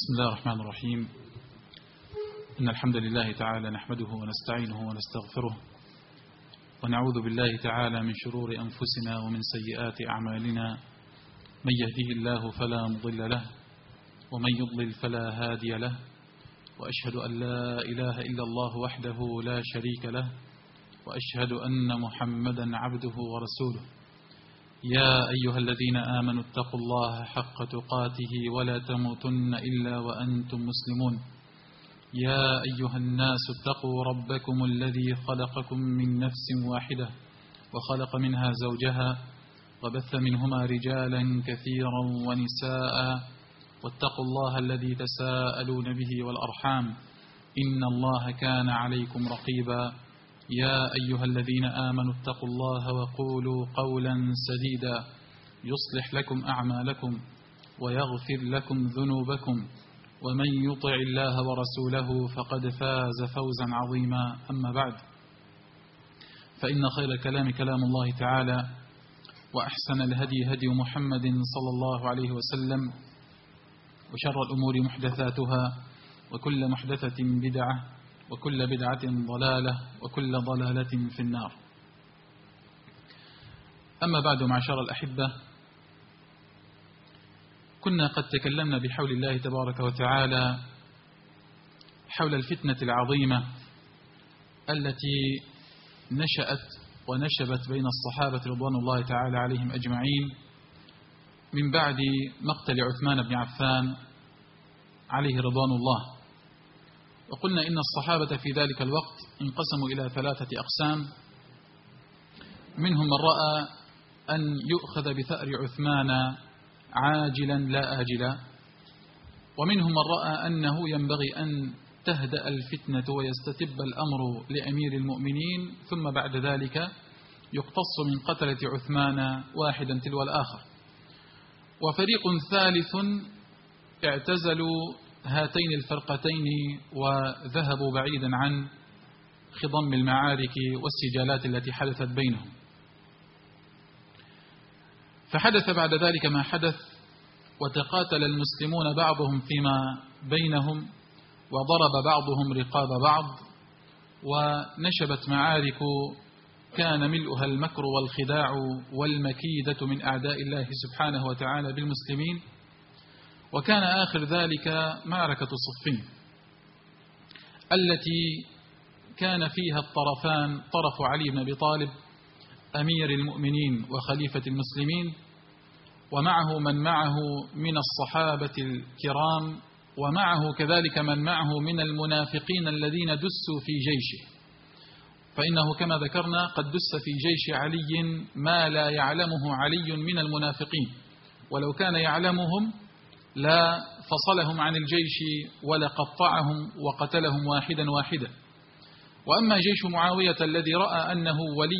بسم الله الرحمن الرحيم. إن الحمد لله تعالى نحمده ونستعينه ونستغفره ونعوذ بالله تعالى من شرور أنفسنا ومن سيئات أعمالنا. من يهده الله فلا مضل له ومن يضلل فلا هادي له، وأشهد أن لا إله إلا الله وحده لا شريك له، وأشهد أن محمدا عبده ورسوله. يا أيها الذين آمنوا اتقوا الله حق تقاته ولا تموتن إلا وأنتم مسلمون. يا أيها الناس اتقوا ربكم الذي خلقكم من نفس واحدة وخلق منها زوجها وبث منهما رجالا كثيرا ونساء، واتقوا الله الذي تساءلون به والأرحام إن الله كان عليكم رقيبا. يا أيها الذين آمنوا اتقوا الله وقولوا قولا سديدا يصلح لكم أعمالكم ويغفر لكم ذنوبكم، ومن يطع الله ورسوله فقد فاز فوزا عظيما. أما بعد، فإن خير الكلام كلام الله تعالى، وأحسن الهدي هدي محمد صلى الله عليه وسلم، وشر الأمور محدثاتها، وكل محدثة بدعة، وكل بدعة ضلالة، وكل ضلالة في النار. أما بعد، معشر الأحبة، كنا قد تكلمنا بحول الله تبارك وتعالى حول الفتنة العظيمة التي نشأت ونشبت بين الصحابة رضوان الله تعالى عليهم أجمعين من بعد مقتل عثمان بن عفان عليه رضوان الله. وقلنا إن الصحابة في ذلك الوقت انقسموا إلى 3 أقسام: منهم من رأى أن يؤخذ بثأر عثمان عاجلا لا آجلا، ومنهم من رأى أنه ينبغي أن تهدأ الفتنة ويستتب الأمر لأمير المؤمنين، ثم بعد ذلك يقتص من قتلة عثمان واحدا تلو الآخر. وفريق ثالث اعتزلوا هاتين الفرقتين وذهبوا بعيدا عن خضم المعارك والسجالات التي حدثت بينهم. فحدث بعد ذلك ما حدث، وتقاتل المسلمون بعضهم فيما بينهم، وضرب بعضهم رقاب بعض، ونشبت معارك كان ملؤها المكر والخداع والمكيدة من أعداء الله سبحانه وتعالى بالمسلمين. وكان آخر ذلك معركة صفين، التي كان فيها الطرفان: طرف علي بن أبي طالب أمير المؤمنين وخليفة المسلمين، ومعه من معه من الصحابة الكرام، ومعه كذلك من معه من المنافقين الذين دسوا في جيشه. فإنه كما ذكرنا قد دس في جيش علي ما لا يعلمه علي من المنافقين، ولو كان يعلمهم لا فصلهم عن الجيش ولقطعهم وقتلهم واحدا واحدا. وأما جيش معاوية الذي رأى أنه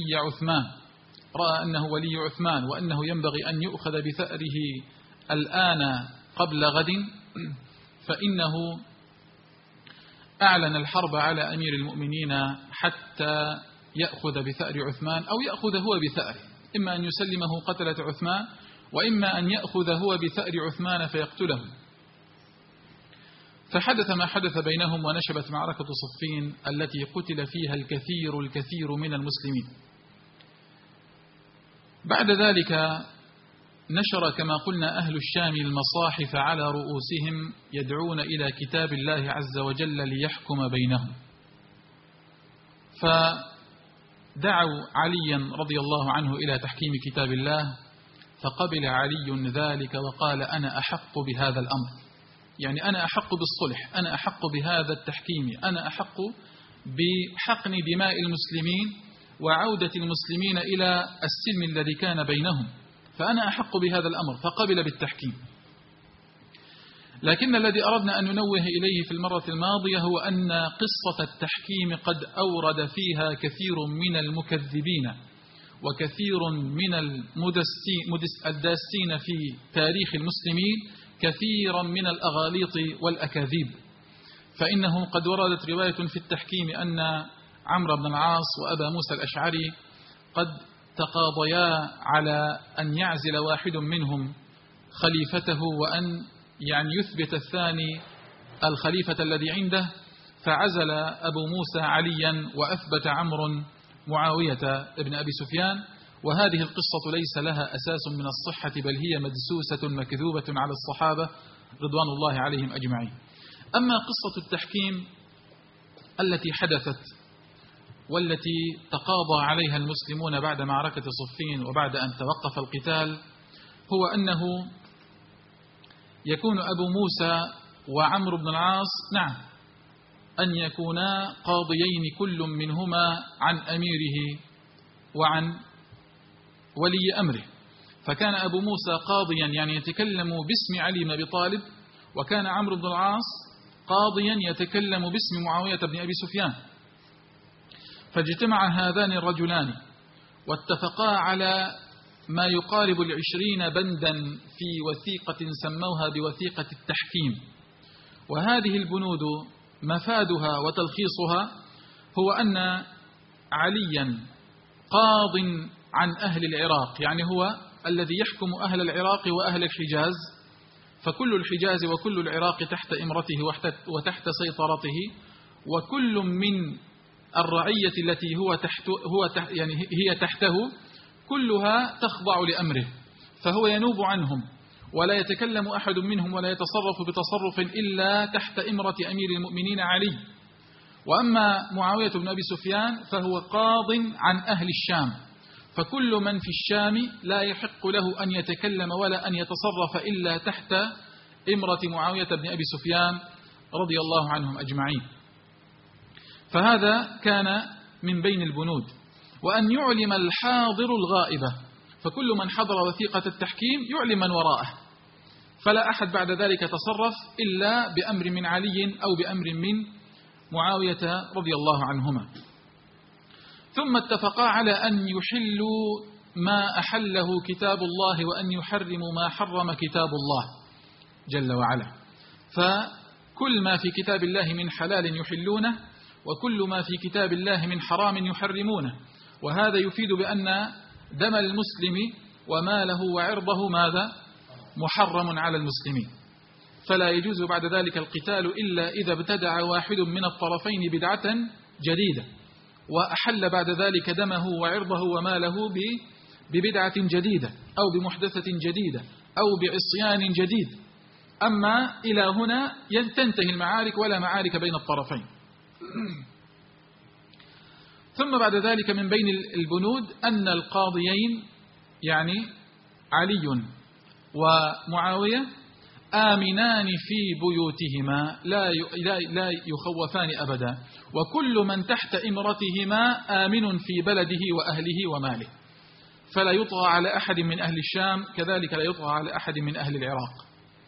ولي عثمان وأنه ينبغي أن يؤخذ بثأره الآن قبل غد، فإنه أعلن الحرب على أمير المؤمنين حتى يأخذ بثأر عثمان، أو يأخذ هو بثأره، إما أن يسلمه قتلة عثمان، وإما أن يأخذ هو بثأر عثمان فيقتله. فحدث ما حدث بينهم، ونشبت معركة صفين التي قتل فيها الكثير من المسلمين. بعد ذلك نشر كما قلنا أهل الشام المصاحف على رؤوسهم يدعون إلى كتاب الله عز وجل ليحكم بينهم، فدعوا عليا رضي الله عنه إلى تحكيم كتاب الله، فقبل علي ذلك وقال: أنا أحق بهذا الأمر، يعني أنا أحق بالصلح، أنا أحق بهذا التحكيم، أنا أحق بحقن دماء المسلمين وعودة المسلمين إلى السلم الذي كان بينهم، فأنا أحق بهذا الأمر، فقبل بالتحكيم. لكن الذي أردنا أن ننوه إليه في المرة الماضية هو أن قصة التحكيم قد أورد فيها كثير من المكذبين وكثير من الداسين في تاريخ المسلمين كثيرا من الأغاليط والأكاذيب. فإنه قد وردت رواية في التحكيم أن عمرو بن العاص وأبا موسى الأشعري قد تقاضيا على أن يعزل واحد منهم خليفته، وأن يعني يثبت الثاني الخليفة الذي عنده، فعزل أبو موسى عليا وأثبت عمرو معاوية ابن أبي سفيان. وهذه القصة ليس لها أساس من الصحة، بل هي مدسوسة مكذوبة على الصحابة رضوان الله عليهم أجمعين. أما قصة التحكيم التي حدثت والتي تقاضى عليها المسلمون بعد معركة صفين وبعد أن توقف القتال، هو أنه يكون أبو موسى وعمرو بن العاص أن يكونا قاضيين كل منهما عن أميره وعن ولي أمره. فكان أبو موسى قاضيا يعني يتكلم باسم علي بن أبي طالب، وكان عمرو بن العاص قاضيا يتكلم باسم معاوية بن أبي سفيان. فاجتمع هذان الرجلان واتفقا على ما يقارب 20 بندا في وثيقة سموها بوثيقة التحكيم. وهذه البنود مفادها وتلخيصها هو أن عليا قاض عن أهل العراق، يعني هو الذي يحكم أهل العراق وأهل الحجاز، فكل الحجاز وكل العراق تحت إمرته وتحت سيطرته، وكل من الرعية التي هي تحته كلها تخضع لأمره، فهو ينوب عنهم ولا يتكلم أحد منهم ولا يتصرف بتصرف إلا تحت إمرة أمير المؤمنين علي. وأما معاوية بن أبي سفيان فهو قاض عن أهل الشام، فكل من في الشام لا يحق له أن يتكلم ولا أن يتصرف إلا تحت إمرة معاوية بن أبي سفيان رضي الله عنهم أجمعين. فهذا كان من بين البنود. وأن يعلم الحاضر الغائبة، فكل من حضر وثيقة التحكيم يعلم من وراءه، فلا أحد بعد ذلك تصرف إلا بأمر من علي أو بأمر من معاوية رضي الله عنهما. ثم اتفقا على أن يحلوا ما أحله كتاب الله وأن يحرموا ما حرم كتاب الله جل وعلا. فكل ما في كتاب الله من حلال يحلونه، وكل ما في كتاب الله من حرام يحرمونه. وهذا يفيد بأن دم المسلم وماله وعرضه ماذا؟ محرم على المسلمين، فلا يجوز بعد ذلك القتال إلا إذا ابتدع واحد من الطرفين بدعة جديدة وأحل بعد ذلك دمه وعرضه وماله ببدعة جديدة أو بمحدثة جديدة أو بعصيان جديد. أما إلى هنا تنتهي المعارك ولا معارك بين الطرفين. ثم بعد ذلك من بين البنود أن القاضيين يعني علي ومعاوية آمنان في بيوتهما لا يخوفان أبدا، وكل من تحت إمرتهما آمن في بلده وأهله وماله، فلا يطغى على أحد من أهل الشام، كذلك لا يطغى على أحد من أهل العراق.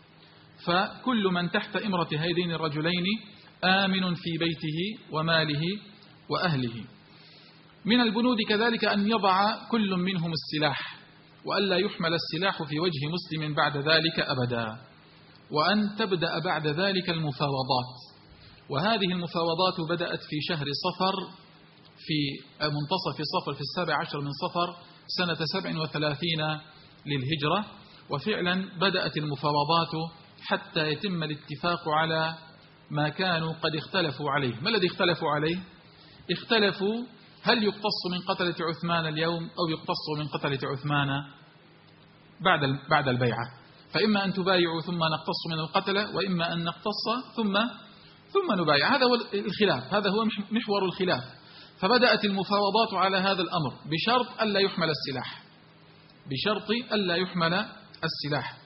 فكل من تحت إمرة هذين الرجلين آمن في بيته وماله وأهله. من البنود كذلك أن يضع كل منهم السلاح، وألا يحمل السلاح في وجه مسلم بعد ذلك أبدا، وأن تبدأ بعد ذلك المفاوضات. وهذه المفاوضات بدأت في شهر صفر، في منتصف صفر، في 17 من صفر سنة 37 للهجرة. وفعلا بدأت المفاوضات حتى يتم الاتفاق على ما كانوا قد اختلفوا عليه. ما الذي اختلفوا عليه؟ اختلفوا هل يقتص من قتلة عثمان اليوم أو يقتص من قتلة عثمان بعد البيعة، فإما أن تبايعوا ثم نقتص من القتلة، وإما أن نقتص ثم نبايع. هذا هو الخلاف، هذا هو محور الخلاف. فبدأت المفاوضات على هذا الأمر بشرط ألا يحمل السلاح، بشرط ألا يحمل السلاح.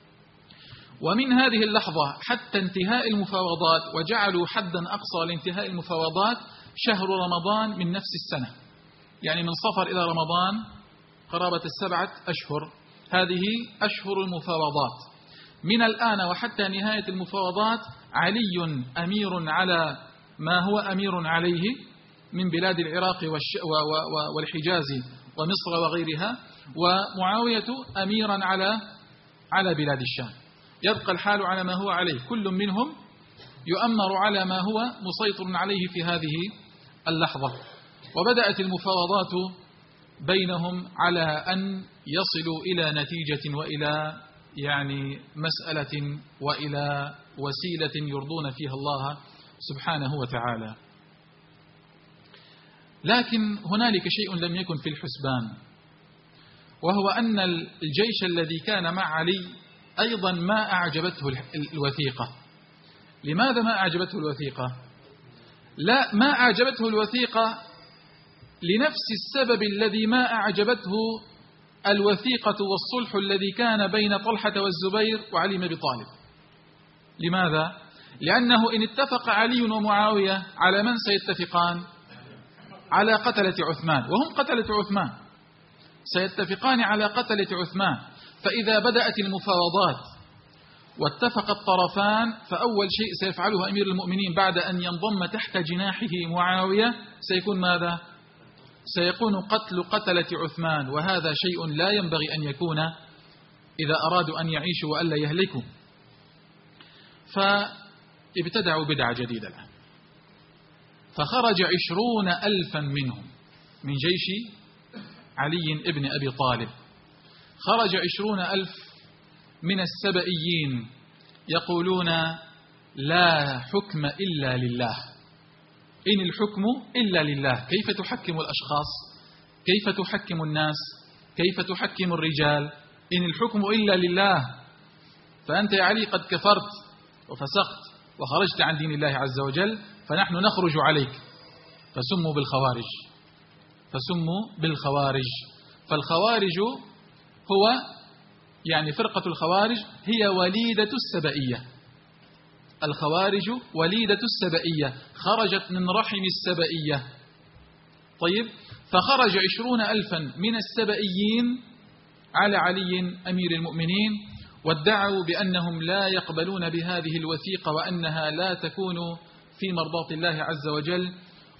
ومن هذه اللحظة حتى انتهاء المفاوضات، وجعلوا حدا أقصى لانتهاء المفاوضات شهر رمضان من نفس السنة، يعني من صفر إلى رمضان قرابة 7 أشهر. هذه أشهر المفاوضات. من الآن وحتى نهاية المفاوضات علي أمير على ما هو أمير عليه من بلاد العراق والحجاز ومصر وغيرها، ومعاوية أميرا على بلاد الشام. يبقى الحال على ما هو عليه، كل منهم يؤمر على ما هو مسيطر عليه في هذه اللحظة. وبدأت المفاوضات بينهم على أن يصلوا إلى نتيجة وإلى يعني مسألة وإلى وسيلة يرضون فيها الله سبحانه وتعالى. لكن هنالك شيء لم يكن في الحسبان، وهو أن الجيش الذي كان مع علي أيضا ما أعجبته الوثيقة. لماذا ما أعجبته الوثيقة؟ لا، ما أعجبته الوثيقة لنفس السبب الذي ما أعجبته الوثيقة والصلح الذي كان بين طلحة والزبير وعلي بن أبي طالب. لماذا؟ لأنه إن اتفق علي ومعاوية على من سيتفقان؟ على قتلة عثمان، وهم قتلة عثمان، سيتفقان على قتلة عثمان. فإذا بدأت المفاوضات واتفق الطرفان، فأول شيء سيفعله أمير المؤمنين بعد أن ينضم تحت جناحه معاوية سيكون ماذا؟ سيكون قتل قتلة عثمان، وهذا شيء لا ينبغي أن يكون إذا أرادوا أن يعيشوا وألا يهلكوا. فابتدعوا بدعة جديدة الآن، فخرج 20,000 منهم من جيش علي ابن أبي طالب. خرج 20,000 من السبئيين يقولون لا حكم إلا لله، إن الحكم إلا لله. كيف تحكم الأشخاص؟ كيف تحكم الناس؟ كيف تحكم الرجال؟ إن الحكم إلا لله. فأنت يا علي قد كفرت وفسقت وخرجت عن دين الله عز وجل، فنحن نخرج عليك. فسموا بالخوارج، فسموا بالخوارج. فالخوارج هو يعني فرقة الخوارج هي وليدة السبئية. الخوارج وليدة السبئية، خرجت من رحم السبئية. طيب، فخرج 20,000 من السبئيين على علي أمير المؤمنين، وادعوا بأنهم لا يقبلون بهذه الوثيقة وأنها لا تكون في مرضاة الله عز وجل.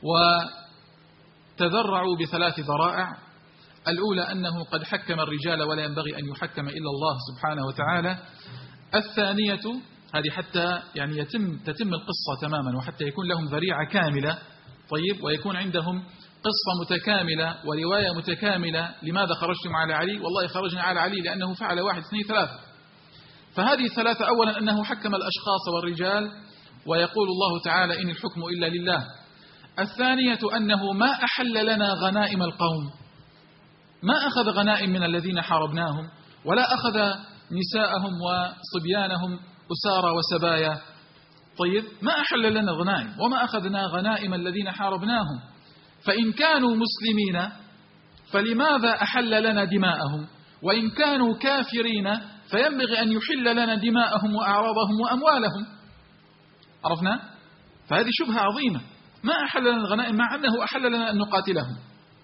وتذرعوا ب3 ذرائع. الأولى أنه قد حكم الرجال ولا ينبغي أن يحكم إلا الله سبحانه وتعالى. الثانية، هذه حتى يعني تتم القصة تماما، وحتى يكون لهم ذريعة كاملة. طيب، ويكون عندهم قصة متكاملة ورواية متكاملة. لماذا خرجتم على علي؟ والله خرجنا على علي لأنه فعل 1 2 3. فهذه 3: أولا أنه حكم الأشخاص والرجال، ويقول الله تعالى إن الحكم إلا لله. الثانية أنه ما أحل لنا غنائم القوم، ما أخذ غنائم من الذين حاربناهم، ولا أخذ نساءهم وصبيانهم أسارى وسبايا. طيب، ما أحل لنا الغنائم وما أخذنا غنائم الذين حاربناهم. فإن كانوا مسلمين فلماذا أحل لنا دماءهم؟ وإن كانوا كافرين فينبغي أن يحل لنا دماءهم وأعراضهم وأموالهم. عرفنا؟ فهذه شبهة عظيمة. ما أحل لنا الغنائم مع أنه أحل لنا أن نقاتلهم.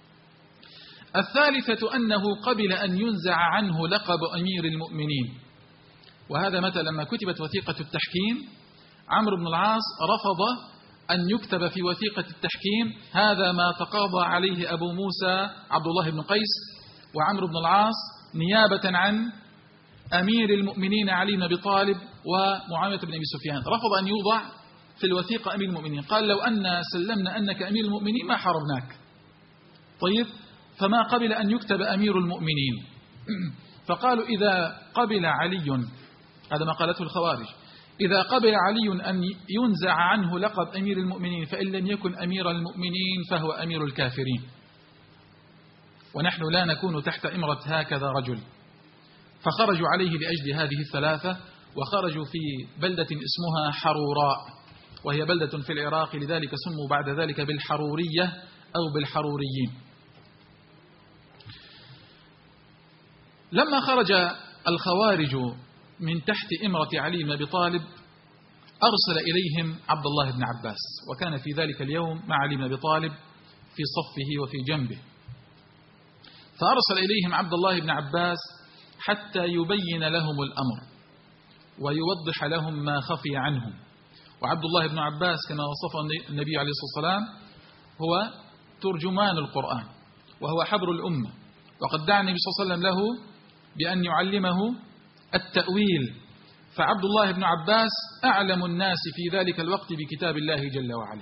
الثالثة أنه قبل أن ينزع عنه لقب أمير المؤمنين. وهذا متى لما كتبت وثيقة التحكيم، عمرو بن العاص رفض أن يكتب في وثيقة التحكيم هذا ما تقاضى عليه أبو موسى عبد الله بن قيس وعمرو بن العاص نيابة عن أمير المؤمنين علي بن أبي طالب ومعاوية بن أبي سفيان. رفض أن يوضع في الوثيقة أمير المؤمنين، قال لو أن سلمنا أنك أمير المؤمنين ما حاربناك. طيب، فما قبل أن يكتب أمير المؤمنين. فقالوا إذا قبل علي، هذا ما قالته الخوارج، إذا قبل علي أن ينزع عنه لقب أمير المؤمنين فإن لم يكن أمير المؤمنين فهو أمير الكافرين، ونحن لا نكون تحت إمرة هكذا رجل. فخرجوا عليه لأجل هذه الثلاثة، وخرجوا في بلدة اسمها حروراء، وهي بلدة في العراق، لذلك سموا بعد ذلك بالحرورية أو بالحروريين. لما خرج الخوارج من تحت إمرة علي بن أبي طالب أرسل إليهم عبد الله بن عباس، وكان في ذلك اليوم مع علي بن أبي طالب في صفه وفي جنبه. فأرسل إليهم عبد الله بن عباس حتى يبين لهم الأمر ويوضح لهم ما خفي عنهم. وعبد الله بن عباس كما وصفه النبي عليه الصلاة والسلام هو ترجمان القرآن، وهو حبر الأمة، وقد دعا النبي صلى الله عليه وسلم له بأن يعلمه التأويل. فعبد الله بن عباس أعلم الناس في ذلك الوقت بكتاب الله جل وعلا،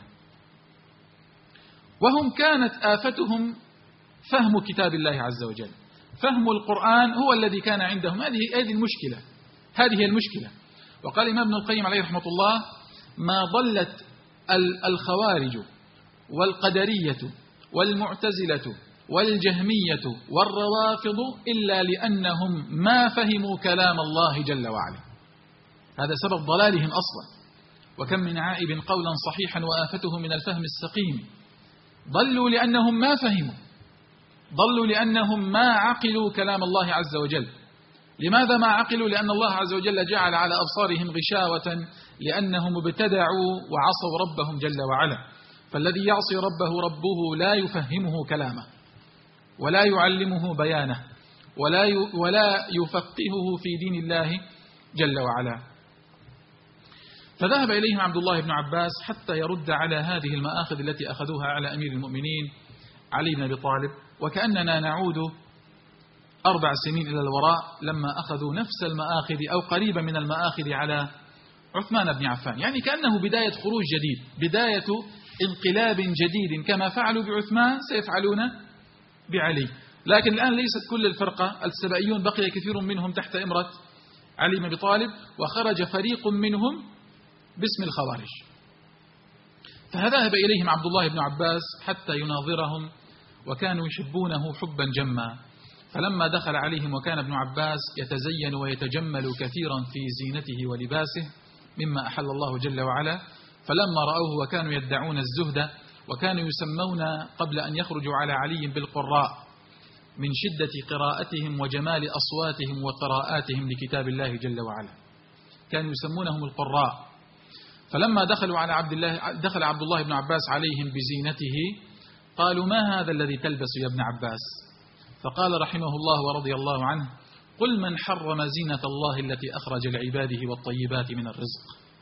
وهم كانت آفتهم فهم كتاب الله عز وجل، فهم القرآن هو الذي كان عندهم. هذه المشكلة، هذه المشكلة. وقال الإمام ابن القيم عليه رحمة الله: ما ضلت الخوارج والقدرية والمعتزلة والجهمية والروافض إلا لأنهم ما فهموا كلام الله جل وعلا. هذا سبب ضلالهم أصلا. وكم من عائب قولا صحيحا وآفته من الفهم السقيم. ضلوا لأنهم ما فهموا، ضلوا لأنهم ما عقلوا كلام الله عز وجل. لماذا ما عقلوا؟ لأن الله عز وجل جعل على أبصارهم غشاوة، لأنهم ابتدعوا وعصوا ربهم جل وعلا. فالذي يعصي ربه لا يفهمه كلامه، ولا يعلمه بيانه، ولا يفقهه في دين الله جل وعلا. فذهب إليهم عبد الله بن عباس حتى يرد على هذه المآخذ التي أخذوها على أمير المؤمنين علي بن أبي طالب، وكأننا نعود 4 سنين إلى الوراء لما أخذوا نفس المآخذ أو قريبا من المآخذ على عثمان بن عفان. يعني كأنه بداية خروج جديد، بداية انقلاب جديد، كما فعلوا بعثمان سيفعلون بعلي. لكن الآن ليست كل الفرقة، السبائيون بقي كثير منهم تحت إمرة علي بن أبي طالب، وخرج فريق منهم باسم الخوارج. فذهب إليهم عبد الله بن عباس حتى يناظرهم، وكانوا يحبونه حبا جما. فلما دخل عليهم وكان ابن عباس يتزين ويتجمل كثيرا في زينته ولباسه مما أحل الله جل وعلا، فلما رأوه وكانوا يدعون الزهد، وكانوا يسمون قبل أن يخرجوا على علي بالقراء من شدة قراءتهم وجمال أصواتهم وقراءاتهم لكتاب الله جل وعلا، كانوا يسمونهم القراء. فلما دخل عبد الله بن عباس عليهم بزينته قالوا: ما هذا الذي تلبس يا ابن عباس؟ فقال رحمه الله ورضي الله عنه: قل من حرم زينة الله التي أخرج لعباده والطيبات من الرزق.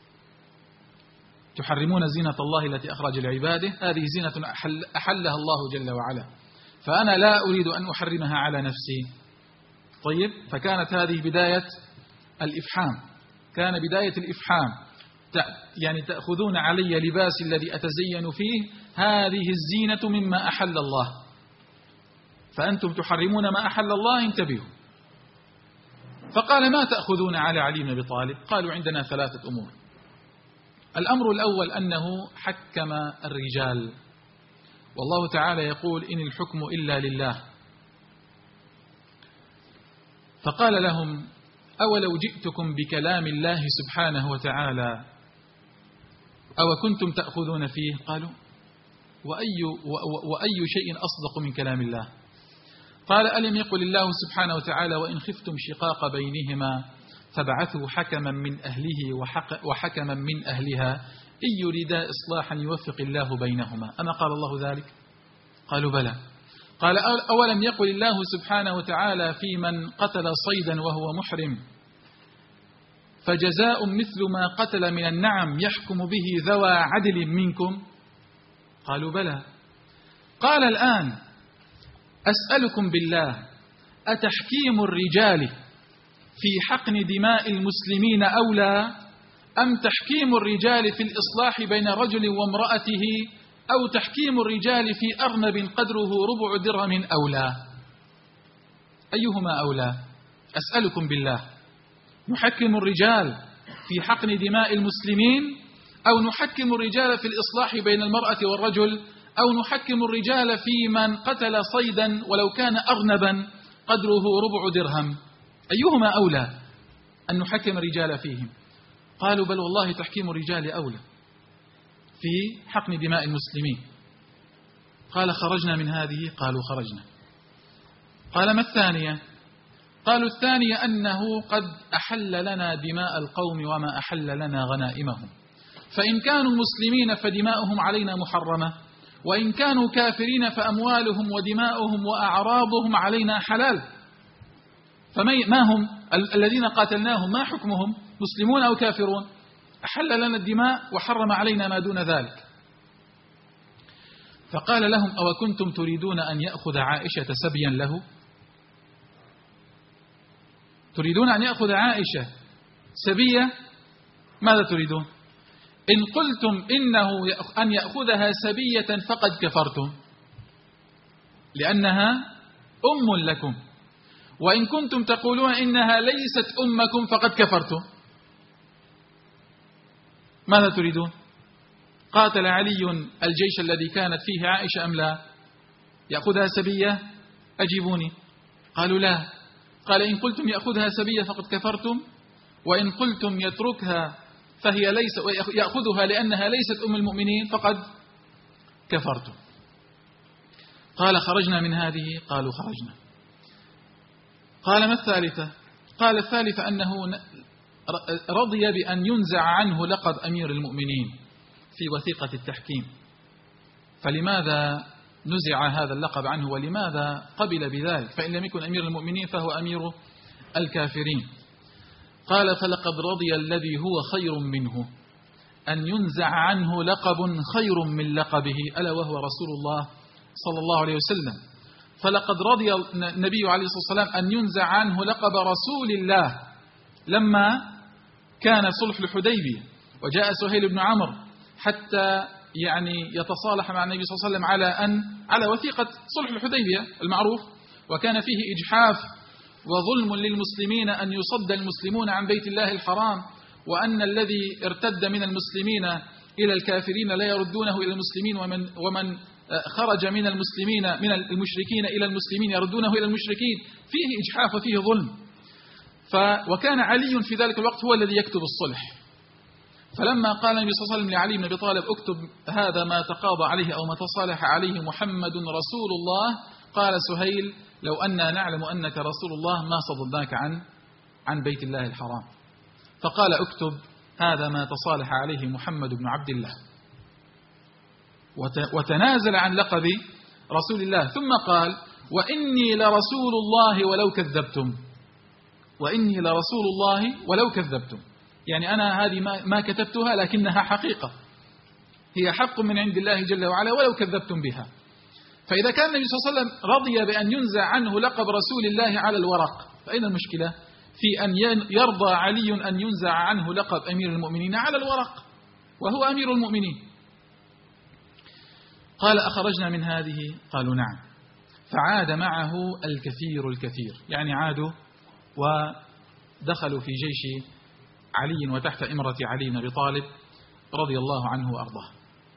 تحرمون زينة الله التي أخرج لعباده، هذه زينة أحلها الله جل وعلا، فأنا لا أريد أن أحرمها على نفسي. طيب، فكانت هذه بداية الإفحام، كان بداية الإفحام، يعني تأخذون علي لباسي الذي أتزين فيه، هذه الزينة مما أحل الله، فأنتم تحرمون ما أحل الله، انتبهوا. فقال: ما تأخذون على علي بن أبي طالب؟ قالوا: عندنا 3 أمور. الأمر الأول أنه حكم الرجال، والله تعالى يقول: إن الحكم إلا لله. فقال لهم: أولو جئتكم بكلام الله سبحانه وتعالى أو كنتم تأخذون فيه؟ قالوا: وأي شيء أصدق من كلام الله؟ قال: ألم يقل الله سبحانه وتعالى: وإن خفتم شقاق بينهما فابعثوا حكما من أهله وحكما من أهلها إن يريدا إصلاحا يوفق الله بينهما، أما قال الله ذلك؟ قالوا: بلى. قال: أولم يقل الله سبحانه وتعالى في من قتل صيدا وهو محرم فجزاء مثل ما قتل من النعم يحكم به ذوى عدل منكم؟ قالوا: بلى. قال: الآن أسألكم بالله، أتحكيم الرجال في حقن دماء المسلمين أولى أم تحكيم الرجال في الإصلاح بين رجل وامرأته أو تحكيم الرجال في أرنب قدره 4 درهم أولى؟ أيهما أولى؟ أسألكم بالله، نحكم الرجال في حقن دماء المسلمين أو نحكم الرجال في الإصلاح بين المرأة والرجل أو نحكم الرجال في من قتل صيدا ولو كان أرنبا قدره 4 درهم؟ أيهما أولى أن نحكم الرجال فيهم؟ قالوا: بل والله تحكيم الرجال أولى في حقن دماء المسلمين. قال: خرجنا من هذه؟ قالوا: خرجنا. قال: ما الثانية؟ قالوا: الثانية أنه قد أحل لنا دماء القوم وما أحل لنا غنائمهم، فإن كانوا مسلمين فدماؤهم علينا محرمة، وإن كانوا كافرين فأموالهم ودماؤهم وأعراضهم علينا حلال. فما هم الذين قاتلناهم؟ ما حكمهم؟ مسلمون أو كافرون؟ أحل لنا الدماء وحرم علينا ما دون ذلك. فقال لهم: أو كنتم تريدون أن يأخذ عائشة سبيا له؟ تريدون أن يأخذ عائشة سبية؟ ماذا تريدون؟ إن قلتم إنه أن يأخذها سبية فقد كفرتم، لأنها أم لكم، وإن كنتم تقولون إنها ليست أمكم فقد كفرتم. ماذا تريدون؟ قاتل علي الجيش الذي كانت فيه عائشة أم لا؟ يأخذها سبية؟ أجيبوني. قالوا لا. قال إن قلتم يأخذها سبية فقد كفرتم، وإن قلتم يتركها فهي يأخذها لأنها ليست أم المؤمنين فقد كفرتم. قال خرجنا من هذه؟ قالوا خرجنا. قال ما الثالثة؟ قال الثالثة أنه رضي بأن ينزع عنه لقب أمير المؤمنين في وثيقة التحكيم. فلماذا نزع هذا اللقب عنه ولماذا قبل بذلك؟ فإن لم يكن أمير المؤمنين فهو أمير الكافرين. قال فلقد رضي الذي هو خير منه أن ينزع عنه لقب خير من لقبه ألا وهو رسول الله صلى الله عليه وسلم. فلقد رضي النبي عليه الصلاة والسلام أن ينزع عنه لقب رسول الله لما كان صلح الحديبية وجاء سهيل بن عمرو حتى يتصالح مع النبي صلى الله عليه وسلم على وثيقة صلح الحديبية المعروف، وكان فيه إجحاف وظلم للمسلمين أن يصد المسلمون عن بيت الله الحرام، وأن الذي ارتد من المسلمين إلى الكافرين لا يردونه إلى المسلمين، ومن خرج من المسلمين من المشركين إلى المسلمين يردونه إلى المشركين. فيه إجحاف وفيه ظلم. وكان علي في ذلك الوقت هو الذي يكتب الصلح. فلما قال النبي صلى الله عليه وسلم لعلي بن أبي طالب اكتب هذا ما تقاضى عليه أو ما تصالح عليه محمد رسول الله، قال سهيل لو أننا نعلم أنك رسول الله ما صددناك عن بيت الله الحرام. فقال اكتب هذا ما تصالح عليه محمد بن عبد الله، وتنازل عن لقب رسول الله. ثم قال وإني لرسول الله ولو كذبتم، وإني لرسول الله ولو كذبتم، يعني أنا هذه ما كتبتها لكنها حقيقة، هي حق من عند الله جل وعلا ولو كذبتم بها. فإذا كان النبي صلى الله عليه وسلم رضي بأن ينزع عنه لقب رسول الله على الورق، فأين المشكلة في أن يرضى علي أن ينزع عنه لقب أمير المؤمنين على الورق وهو أمير المؤمنين؟ قال أخرجنا من هذه؟ قالوا نعم. فعاد معه الكثير، يعني عادوا ودخلوا في جيش علي وتحت إمرة علي بن أبي طالب رضي الله عنه وأرضاه.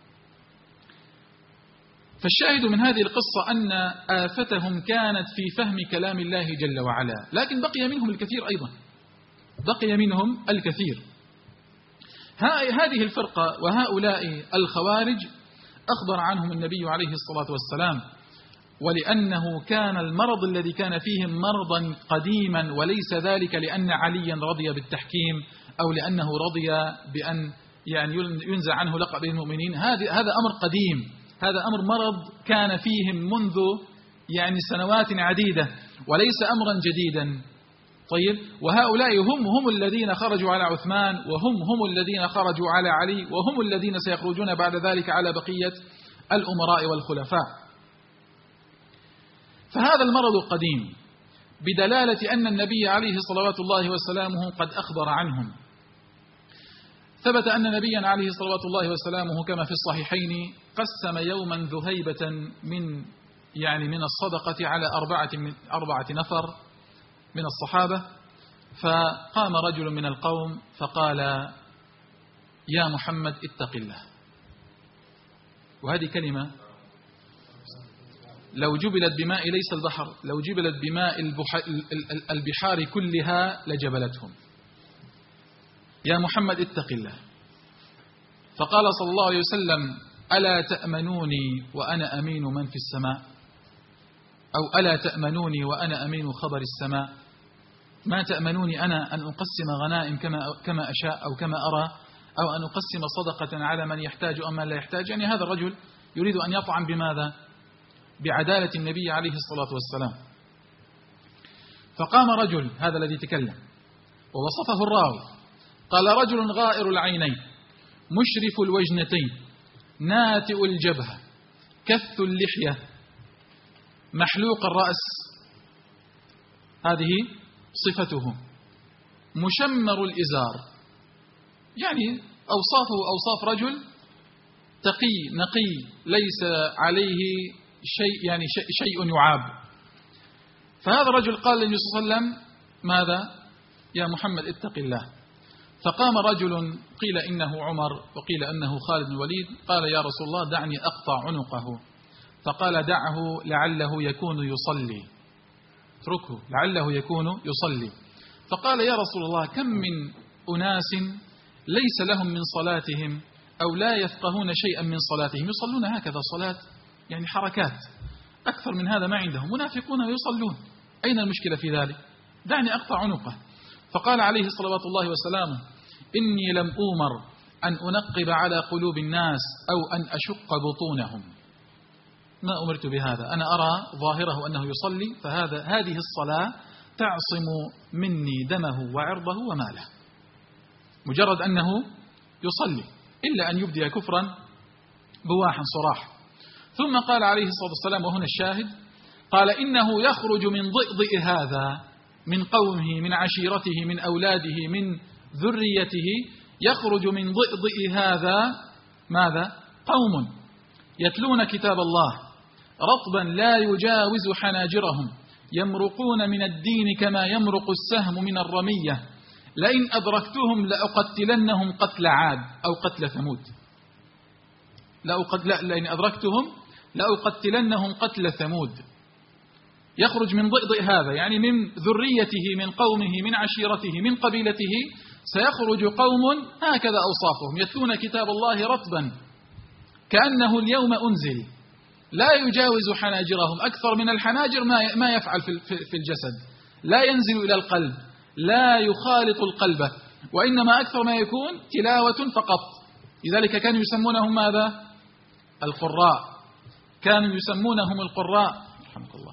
فالشاهد من هذه القصة أن آفتهم كانت في فهم كلام الله جل وعلا، لكن بقي منهم الكثير أيضا، بقي منهم الكثير. هذه الفرقة وهؤلاء الخوارج أخبر عنهم النبي عليه الصلاة والسلام، ولأنه كان المرض الذي كان فيهم مرضا قديما، وليس ذلك لأن عليا رضي بالتحكيم أو لأنه رضي بأن ينزع عنه لقب المؤمنين. هذا أمر قديم، هذا أمر مرض كان فيهم منذ سنوات عديدة وليس أمرا جديدا. طيب، وهؤلاء هم الذين خرجوا على عثمان، وهم الذين خرجوا على علي، وهم الذين سيخرجون بعد ذلك على بقية الأمراء والخلفاء. فهذا المرض قديم بدلالة أن النبي عليه صلوات الله وسلامه قد أخبر عنهم. ثبت أن نبينا عليه صلوات الله وسلامه كما في الصحيحين قسم يوما ذهيبة من الصدقة على 4 نفر من الصحابة. فقام رجل من القوم فقال يا محمد اتق الله. وهذه كلمة لو جبلت بماء ليس البحر، لو جبلت بماء البحار كلها لجبلتهم. يا محمد اتق الله. فقال صلى الله عليه وسلم ألا تأمنوني وأنا أمين من في السماء، أو ألا تأمنوني وأنا أمين خبر السماء؟ ما تأمنوني أنا أن أقسم غنائم كما أشاء أو كما أرى، أو أن أقسم صدقة على من يحتاج أو من لا يحتاج؟ يعني هذا الرجل يريد أن يطعن بماذا؟ بعدالة النبي عليه الصلاة والسلام. فقام رجل، هذا الذي تكلم، ووصفه الراوي، قال رجل غائر العينين مشرف الوجنتين ناتئ الجبهة كث اللحية محلوق الرأس، هذه صفته، مشمر الإزار، يعني أوصافه أوصاف رجل تقي نقي ليس عليه شيء، شيء يعاب. فهذا الرجل قال للنبي صلى الله عليه وسلم ماذا؟ يا محمد اتق الله. فقام رجل قيل إنه عمر وقيل أنه خالد بن الوليد، قال يا رسول الله دعني أقطع عنقه. فقال دعه لعله يكون يصلي، اتركه لعله يكون يصلي. فقال يا رسول الله كم من أناس ليس لهم من صلاتهم أو لا يفقهون شيئا من صلاتهم، يصلون هكذا صلاة يعني حركات، أكثر من هذا ما عندهم، منافقون ويصلون، أين المشكلة في ذلك؟ دعني أقطع عنقه. فقال عليه صلوات الله وسلامه إني لم أؤمر أن أنقب على قلوب الناس أو أن أشق بطونهم، ما أمرت بهذا، أنا أرى ظاهره أنه يصلي، هذه الصلاة تعصم مني دمه وعرضه وماله، مجرد أنه يصلي، إلا أن يبدي كفرا بواحا صراح. ثم قال عليه الصلاة والسلام وهنا الشاهد، قال إنه يخرج من ضئضئ هذا، من قومه، من عشيرته، من أولاده، من ذريته، يخرج من ضئضئ هذا ماذا؟ قوم يتلون كتاب الله رطبا لا يجاوز حناجرهم، يمرقون من الدين كما يمرق السهم من الرمية، لئن أدركتهم لأقتلنهم قتل عاد أو قتل ثمود، لئن أدركتهم لأقتلنهم قتل ثمود. يخرج من ضئضئ هذا يعني من ذريته، من قومه، من عشيرته، من قبيلته، سيخرج قوم هكذا أوصافهم، يتلون كتاب الله رطبا كأنه اليوم أنزل، لا يجاوز حناجرهم، أكثر من الحناجر ما يفعل في الجسد، لا ينزل إلى القلب، لا يخالط القلب، وإنما أكثر ما يكون تلاوة فقط. لذلك كانوا يسمونهم ماذا؟ القراء، كانوا يسمونهم القراء رحمك الله.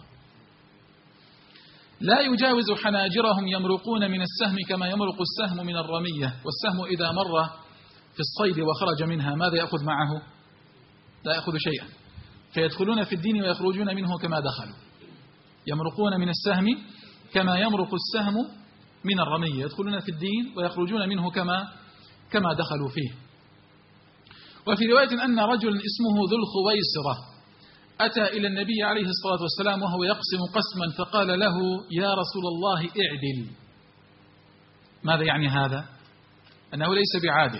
لا يجاوز حناجرهم، يمرقون من السهم كما يمرق السهم من الرمية، والسهم إذا مر في الصيد وخرج منها ماذا يأخذ معه؟ لا يأخذ شيئا، فيدخلون في الدين ويخرجون منه كما دخلوا، يمرقون من السهم كما يمرق السهم من الرمية، يدخلون في الدين ويخرجون منه كما دخلوا فيه. وفي رواية أن رجلا اسمه ذو الخويصرة أتى إلى النبي عليه الصلاة والسلام وهو يقسم قسما، فقال له يا رسول الله اعدل. ماذا يعني هذا؟ أنه ليس بعادل،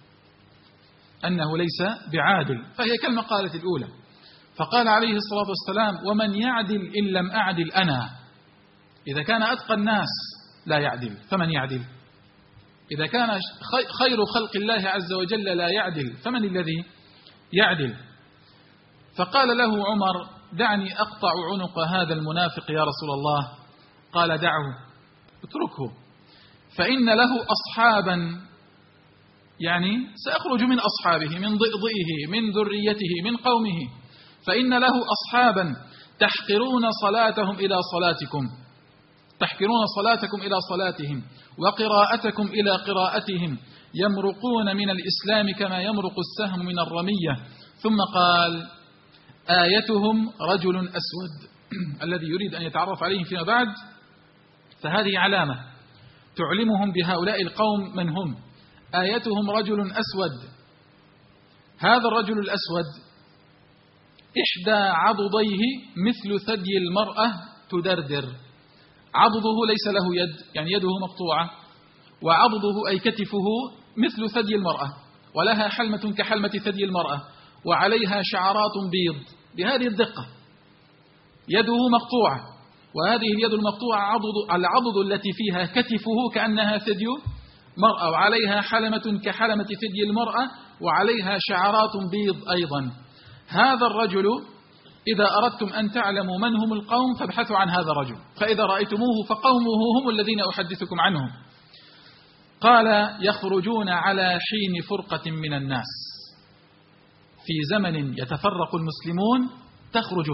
أنه ليس بعادل، فهي كالمقالة الأولى. فقال عليه الصلاة والسلام ومن يعدل إن لم أعدل أنا؟ إذا كان أتقى الناس لا يعدل فمن يعدل؟ إذا كان خير خلق الله عز وجل لا يعدل فمن الذي يعدل؟ فقال له عمر دعني أقطع عنق هذا المنافق يا رسول الله. قال دعه، اتركه، فإن له أصحابا، يعني سيخرج من أصحابه، من ضئضئه، من ذريته، من قومه، فإن له أصحابا تحقرون صلاتهم إلى صلاتكم، تحقرون صلاتكم إلى صلاتهم وقراءتكم إلى قراءتهم، يمرقون من الإسلام كما يمرق السهم من الرمية. ثم قال آيتهم رجل أسود الذي يريد أن يتعرف عليهم فيما بعد، فهذه علامة تعلمهم بهؤلاء القوم من هم. آيتهم رجل أسود، هذا الرجل الأسود إحدى عضديه مثل ثدي المرأة تدردر، عضده ليس له يد، يعني يده مقطوعة، وعضده أي كتفه مثل ثدي المرأة، ولها حلمة كحلمة ثدي المرأة، وعليها شعرات بيض بهذه الدقة، يده مقطوعة، وهذه اليد المقطوعة العضد التي فيها كتفه كأنها ثدي مرأة، وعليها حلمة كحلمة ثدي المرأة، وعليها شعرات بيض أيضا. هذا الرجل إذا أردتم أن تعلموا من هم القوم فابحثوا عن هذا الرجل، فإذا رأيتموه فقومه هم الذين أحدثكم عنهم. قال يخرجون على حين فرقة من الناس، في زمن يتفرق المسلمون تخرج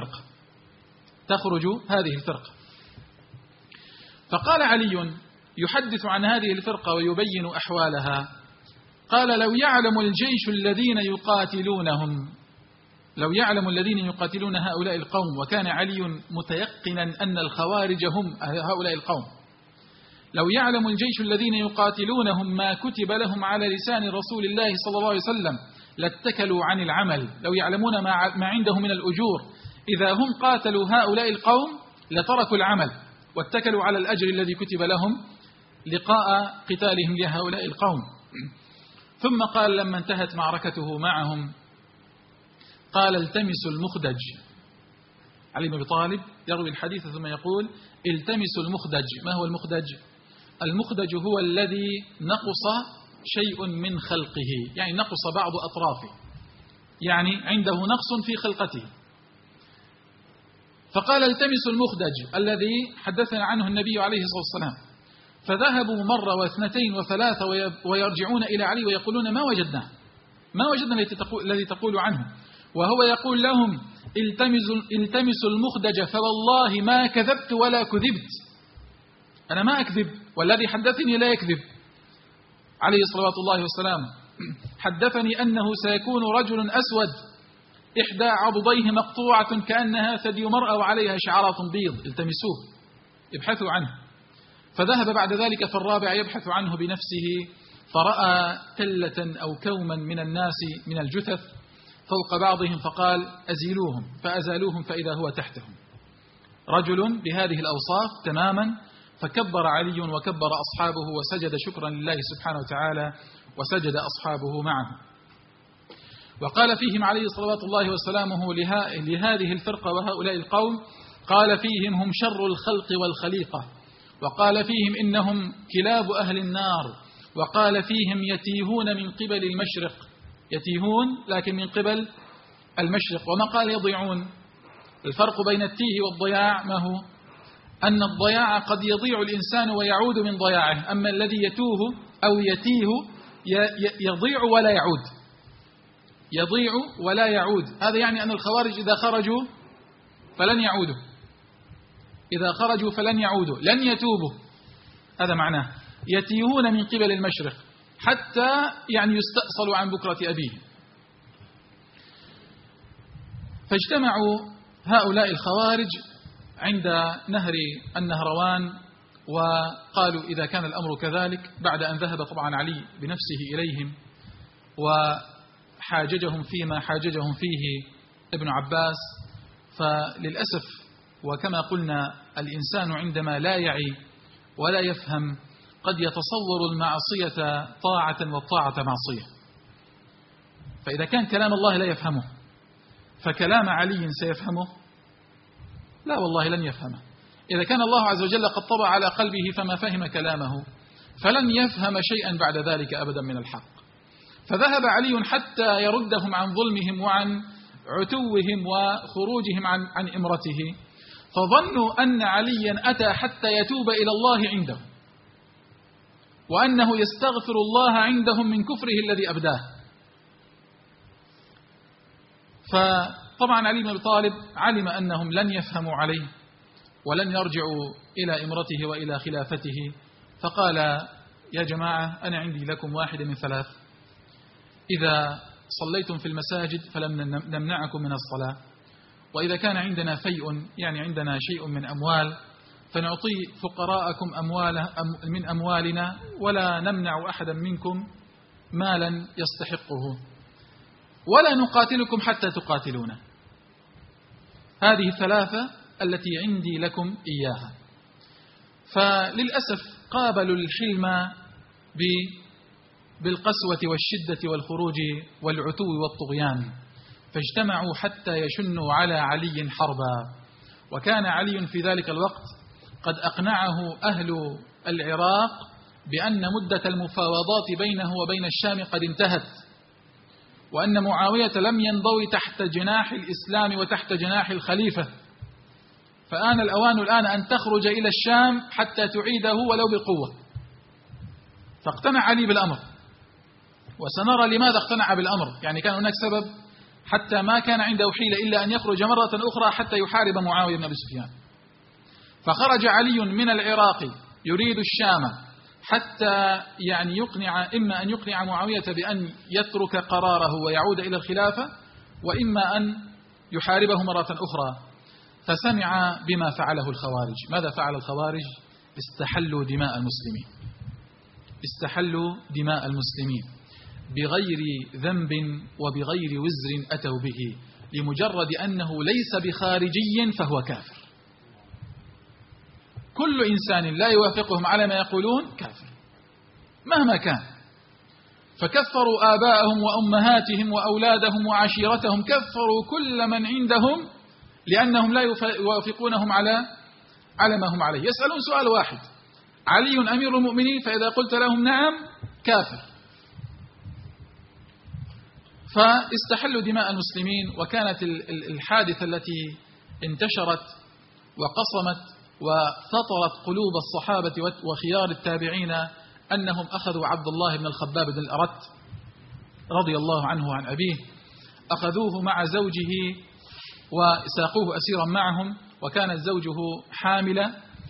هذه الفرقة. فقال علي يحدث عن هذه الفرقة ويبين أحوالها، قال لو يعلم الجيش الذين يقاتلونهم، لو يعلم الذين يقاتلون هؤلاء القوم، وكان علي متيقنا أن الخوارج هم هؤلاء القوم، لو يعلم الجيش الذين يقاتلونهم ما كتب لهم على لسان رسول الله صلى الله عليه وسلم لاتكلوا عن العمل، لو يعلمون ما عندهم من الأجور، إذا هم قاتلوا هؤلاء القوم لتركوا العمل واتكلوا على الأجر الذي كتب لهم لقاء قتالهم لهؤلاء القوم. ثم قال لما انتهت معركته معهم قال التمسوا المخدج. علي بن أبي طالب يروي الحديث ثم يقول التمسوا المخدج. ما هو المخدج؟ المخدج هو الذي نقص شيء من خلقه، يعني نقص بعض أطرافه، يعني عنده نقص في خلقته. فقال التمسوا المخدج الذي حدثنا عنه النبي عليه الصلاة والسلام. فذهبوا مرة واثنتين وثلاثة ويرجعون إلى علي ويقولون ما وجدنا الذي تقول عنه، وهو يقول لهم التمسوا المخدج فوالله ما كذبت ولا كذبت، أنا ما أكذب والذي حدثني لا يكذب. عليه صلوات الله والسلام حدثني أنه سيكون رجل أسود إحدى عضديه مقطوعة كأنها ثدي مرأة وعليها شعرات بيض، التمسوه ابحثوا عنه. فذهب بعد ذلك في الرابع يبحث عنه بنفسه، فرأى تلة أو كوما من الناس من الجثث فوق بعضهم، فقال أزيلوهم، فأزالوهم فإذا هو تحتهم رجل بهذه الأوصاف تماما. فكبر علي وكبر أصحابه وسجد شكرا لله سبحانه وتعالى، وسجد أصحابه معه. وقال فيهم عليه صلوات الله وسلامه لهذه الفرقة وهؤلاء القوم، قال فيهم هم شر الخلق والخليقة، وقال فيهم إنهم كلاب أهل النار، وقال فيهم يتيهون من قبل المشرق، يتيهون لكن من قبل المشرق. وما قال يضيعون. الفرق بين التيه والضياع ما هو؟ أن الضياع قد يضيع الإنسان ويعود من ضياعه، أما الذي يتوه أو يتيه يضيع ولا يعود، يضيع ولا يعود. هذا يعني أن الخوارج إذا خرجوا فلن يعودوا، إذا خرجوا فلن يعودوا، لن يتوبوا، هذا معناه. يتيهون من قبل المشرق حتى يعني يستأصلوا عن بكرة أبيه. فاجتمعوا هؤلاء الخوارج عند نهر النهروان، وقالوا إذا كان الأمر كذلك، بعد أن ذهب طبعا علي بنفسه إليهم وحاججهم فيما حاججهم فيه ابن عباس. فللأسف وكما قلنا الإنسان عندما لا يعي ولا يفهم قد يتصور المعصية طاعة والطاعة معصية. فإذا كان كلام الله لا يفهمه فكلام علي سيفهمه؟ لا والله لن يفهمه. إذا كان الله عز وجل قد طبع على قلبه فما فهم كلامه فلن يفهم شيئا بعد ذلك أبدا من الحق. فذهب علي حتى يردهم عن ظلمهم وعن عتوهم وخروجهم عن إمرته، فظنوا أن عليا أتى حتى يتوب إلى الله عنده، وأنه يستغفر الله عندهم من كفره الذي أبداه. فطبعا علي بن أبي طالب علم أنهم لن يفهموا عليه ولن يرجعوا إلى إمرته وإلى خلافته، فقال يا جماعة أنا عندي لكم واحد من ثلاث: إذا صليتم في المساجد فلم نمنعكم من الصلاة، وإذا كان عندنا فيء يعني عندنا شيء من أموال فنعطي فقراءكم من أموالنا ولا نمنع أحدا منكم مالا يستحقه، ولا نقاتلكم حتى تقاتلونا. هذه الثلاثة التي عندي لكم إياها. فللأسف قابلوا الحلم بالقسوة والشدة والخروج والعتو والطغيان، فاجتمعوا حتى يشنوا على علي حربا. وكان علي في ذلك الوقت قد أقنعه أهل العراق بأن مدة المفاوضات بينه وبين الشام قد انتهت، وأن معاوية لم ينضوي تحت جناح الإسلام وتحت جناح الخليفة، فآن الأوان الآن أن تخرج إلى الشام حتى تعيده ولو بالقوة. فاقتنع علي بالأمر، وسنرى لماذا اقتنع بالأمر. يعني كان هناك سبب حتى ما كان عنده حيلة إلا أن يخرج مرة أخرى حتى يحارب معاوية بن أبي سفيان. فخرج علي من العراق يريد الشام حتى يعني إما أن يقنع معاوية بأن يترك قراره ويعود إلى الخلافة، وإما أن يحاربه مرة أخرى. فسمع بما فعله الخوارج. ماذا فعل الخوارج؟ استحلوا دماء المسلمين، استحلوا دماء المسلمين بغير ذنب وبغير وزر أتوا به، لمجرد أنه ليس بخارجي فهو كافر. كل إنسان لا يوافقهم على ما يقولون كافر مهما كان. فكفروا آباءهم وأمهاتهم وأولادهم وعشيرتهم، كفروا كل من عندهم لأنهم لا يوافقونهم على ما هم عليه. يسألون سؤال واحد: علي أمير المؤمنين؟ فإذا قلت لهم نعم كافر. فاستحلوا دماء المسلمين، وكانت الحادثة التي انتشرت وقصمت وفطرت قلوب الصحابة وخيار التابعين أنهم أخذوا عبد الله بن الخباب بن الأرت رضي الله عنه وعن أبيه، أخذوه مع زوجه وساقوه أسيرا معهم، وكانت زوجه حاملة.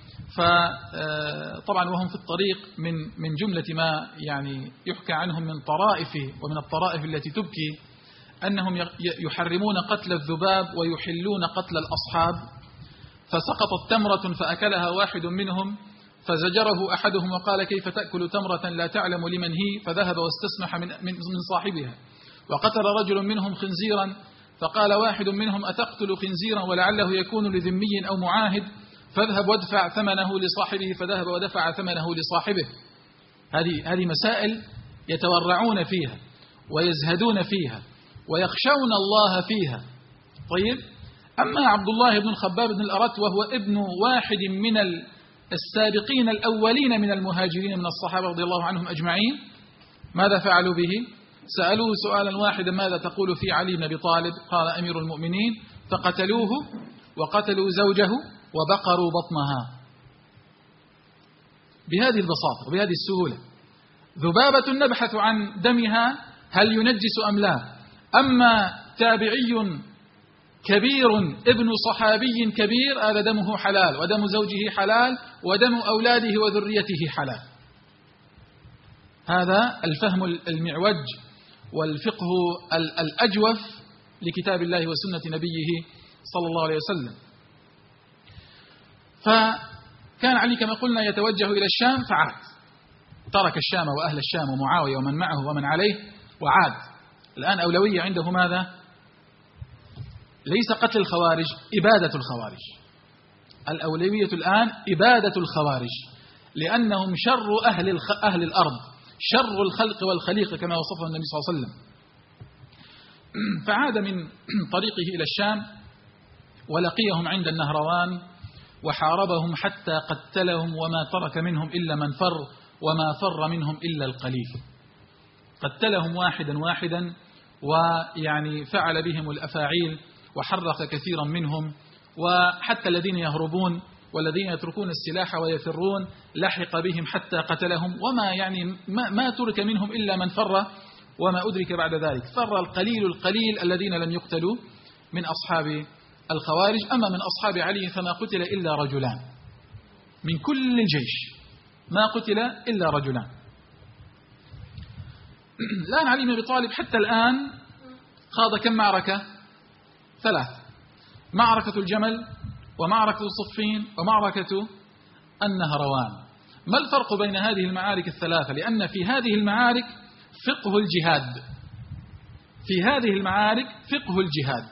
فطبعا وهم في الطريق من جملة ما يعني يحكى عنهم من طرائفه ومن الطرائف التي تبكي أنهم يحرمون قتل الذباب ويحلون قتل الأصحاب. فسقطت تمرة فأكلها واحد منهم، فزجره أحدهم وقال: كيف تأكل تمرة لا تعلم لمن هي؟ فذهب واستسمح من صاحبها. وقتل رجل منهم خنزيرا، فقال واحد منهم: أتقتل خنزيرا ولعله يكون لذمي أو معاهد؟ فاذهب وادفع ثمنه لصاحبه. فذهب ودفع ثمنه لصاحبه. هذه مسائل يتورعون فيها ويزهدون فيها ويخشون الله فيها. طيب، أما عبد الله بن الخباب بن الأرت وهو ابن واحد من السابقين الأولين من المهاجرين من الصحابة رضي الله عنهم أجمعين، ماذا فعلوا به؟ سألوه سؤالا واحدا: ماذا تقول في علي بن أبي طالب؟ قال: أمير المؤمنين. فقتلوه وقتلوا زوجه وبقروا بطنها. بهذه البساطة وبهذه السهولة. ذبابة نبحث عن دمها هل ينجس أم لا. أما تابعي كبير ابن صحابي كبير، هذا دمه حلال، ودم زوجه حلال، ودم أولاده وذريته حلال. هذا الفهم المعوج والفقه الأجوف لكتاب الله وسنة نبيه صلى الله عليه وسلم. فكان علي كما قلنا يتوجه إلى الشام، فعاد، ترك الشام وأهل الشام ومعاوية ومن معه ومن عليه وعاد. الآن أولوية عنده ماذا؟ ليس قتل الخوارج، إبادة الخوارج. الأولوية الآن إبادة الخوارج، لأنهم شر أهل الأرض، شر الخلق والخليقة كما وصفه النبي صلى الله عليه وسلم. فعاد من طريقه إلى الشام ولقيهم عند النهروان وحاربهم حتى قتلهم، وما ترك منهم إلا من فر، وما فر منهم إلا القليل. قتلهم واحدا واحدا، ويعني فعل بهم الأفاعيل وحرق كثيرا منهم، وحتى الذين يهربون والذين يتركون السلاح ويفرون لحق بهم حتى قتلهم، وما يعني ما ترك منهم إلا من فر، وما أدرك بعد ذلك. فر القليل الذين لم يقتلوا من أصحاب الخوارج. أما من أصحاب علي فما قتل إلا رجلان من كل الجيش، ما قتل إلا رجلان. الآن علي بن أبي طالب حتى الآن خاض كم معركة؟ 3: معركة الجمل، ومعركة صفين، ومعركة النهروان. ما الفرق بين هذه المعارك الثلاثة؟ لأن في هذه المعارك فقه الجهاد، في هذه المعارك فقه الجهاد.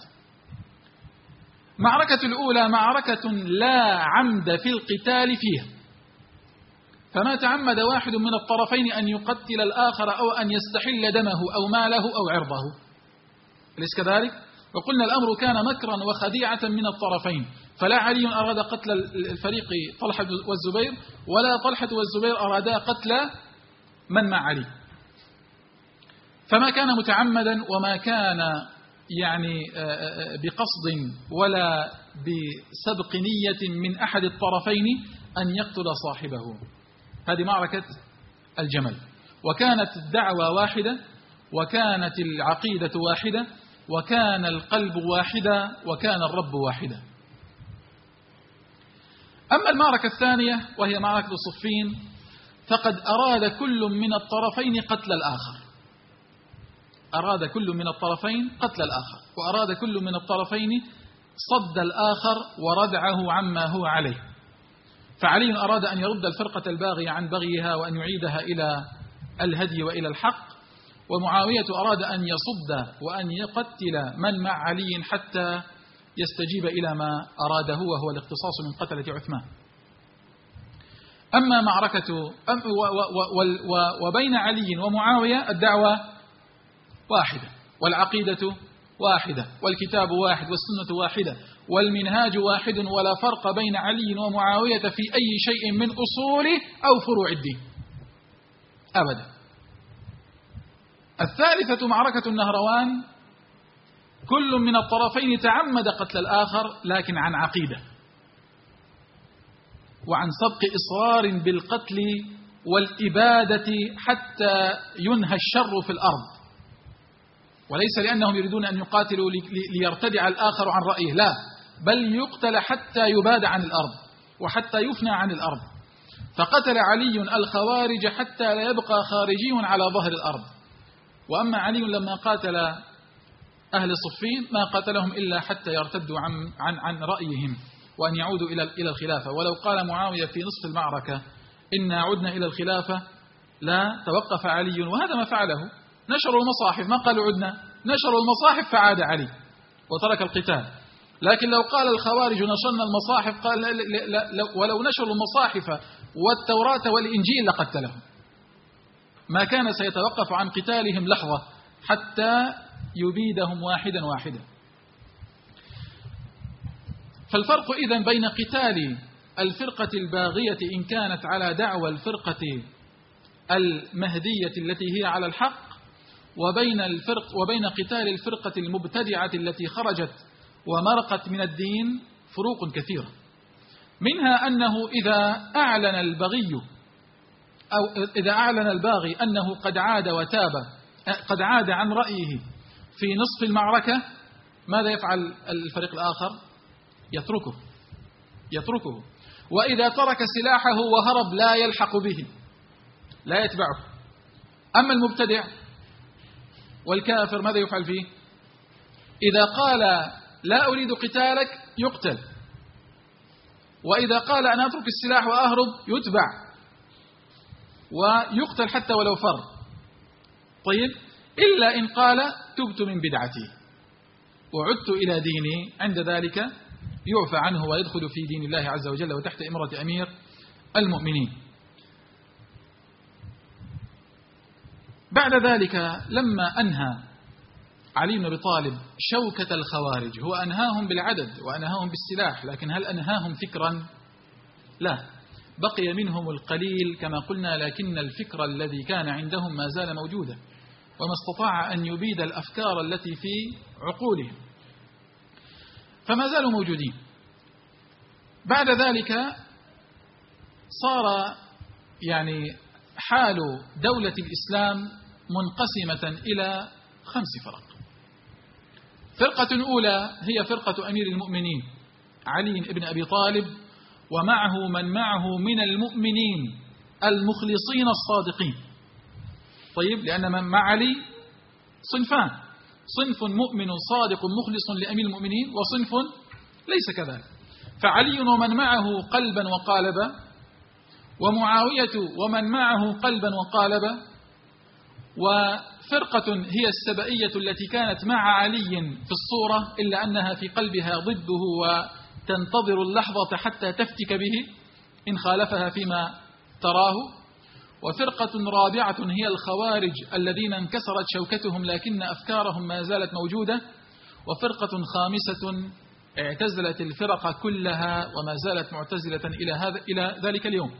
معركة الأولى معركة لا عمد في القتال فيها، فما تعمد واحد من الطرفين أن يقتل الآخر أو أن يستحل دمه أو ماله أو عرضه، أليس كذلك؟ وقلنا الأمر كان مكرا وخديعة من الطرفين، فلا علي أراد قتل الفريق طلحة والزبير، ولا طلحة والزبير أرادا قتل من مع علي. فما كان متعمدا وما كان يعني بقصد ولا بسبق نية من أحد الطرفين أن يقتل صاحبه. هذه معركة الجمل، وكانت الدعوة واحدة، وكانت العقيدة واحدة، وكان القلب واحدا، وكان الرب واحدا. أما المعركة الثانية وهي معركة صفين، فقد أراد كل من الطرفين قتل الآخر، أراد كل من الطرفين قتل الآخر، وأراد كل من الطرفين صد الآخر وردعه عما هو عليه. فعلي أراد أن يرد الفرقة الباغية عن بغيها وأن يعيدها إلى الهدي وإلى الحق، ومعاوية أراد أن يصد وأن يقتل من مع علي حتى يستجيب إلى ما أراده، وهو الاقتصاص من قتلة عثمان. أما معركة وبين علي ومعاوية الدعوة واحدة، والعقيدة واحدة، والكتاب واحد، والسنة واحدة، والمنهاج واحد، ولا فرق بين علي ومعاوية في أي شيء من أصول أو فروع الدين أبدا. الثالثة معركة النهروان، كل من الطرفين تعمد قتل الآخر لكن عن عقيدة وعن سبق إصرار بالقتل والإبادة حتى ينهى الشر في الأرض، وليس لأنهم يريدون أن يقاتلوا ليرتدع الآخر عن رأيه، لا، بل يقتل حتى يباد عن الأرض وحتى يفنى عن الأرض. فقتل علي الخوارج حتى لا يبقى خارجي على ظهر الأرض. وأما علي لما قاتل أهل صفين ما قاتلهم إلا حتى يرتدوا عن رأيهم وأن يعودوا إلى الخلافة. ولو قال معاوية في نصف المعركة إنا عدنا إلى الخلافة لا توقف علي، وهذا ما فعله، نشروا المصاحف، ما قالوا عدنا، نشروا المصاحف فعاد علي وترك القتال. لكن لو قال الخوارج نشرنا المصاحف، قال لا ولو نشروا المصاحف والتوراة والإنجيل لقتلهم، ما كان سيتوقف عن قتالهم لحظة حتى يبيدهم واحدا واحدا. فالفرق إذن بين قتال الفرقة الباغية إن كانت على دعوى الفرقة المهدية التي هي على الحق، وبين قتال الفرقة المبتدعة التي خرجت ومرقت من الدين فروق كثيرة. منها أنه إذا أعلن البغي أو إذا أعلن الباغي أنه قد عاد وتاب، قد عاد عن رأيه في نصف المعركة، ماذا يفعل الفريق الآخر؟ يتركه. وإذا ترك سلاحه وهرب لا يلحق به، لا يتبعه. أما المبتدع والكافر ماذا يفعل فيه؟ إذا قال لا أريد قتالك يقتل، وإذا قال أنا أترك السلاح وأهرب يتبع ويقتل حتى ولو فر. طيب، إلا إن قال تبت من بدعتي وعدت إلى ديني، عند ذلك يعفى عنه ويدخل في دين الله عز وجل وتحت إمرة أمير المؤمنين. بعد ذلك لما أنهى علي بن أبي طالب شوكة الخوارج، هو أنهاهم بالعدد وأنهاهم بالسلاح، لكن هل أنهاهم فكرا؟ لا، بقي منهم القليل كما قلنا، لكن الفكر الذي كان عندهم ما زال موجودا، وما استطاع أن يبيد الأفكار التي في عقولهم، فما زالوا موجودين. بعد ذلك صار حال دولة الإسلام منقسمة إلى 5 فرق. فرقة أولى هي فرقة أمير المؤمنين علي بن أبي طالب، ومعه من معه من المؤمنين المخلصين الصادقين. طيب، لأن من مع علي صنفان، صنف مؤمن صادق مخلص لأمير المؤمنين، وصنف ليس كذلك. فعلي ومن معه قلبا وقالبا، ومعاوية ومن معه قلبا وقالبا، وفرقة هي السبئية التي كانت مع علي في الصورة إلا أنها في قلبها ضده وتنتظر اللحظة حتى تفتك به إن خالفها فيما تراه. وفرقة رابعة هي الخوارج الذين انكسرت شوكتهم لكن أفكارهم ما زالت موجودة. وفرقة خامسة اعتزلت الفرق كلها وما زالت معتزلة إلى ذلك اليوم.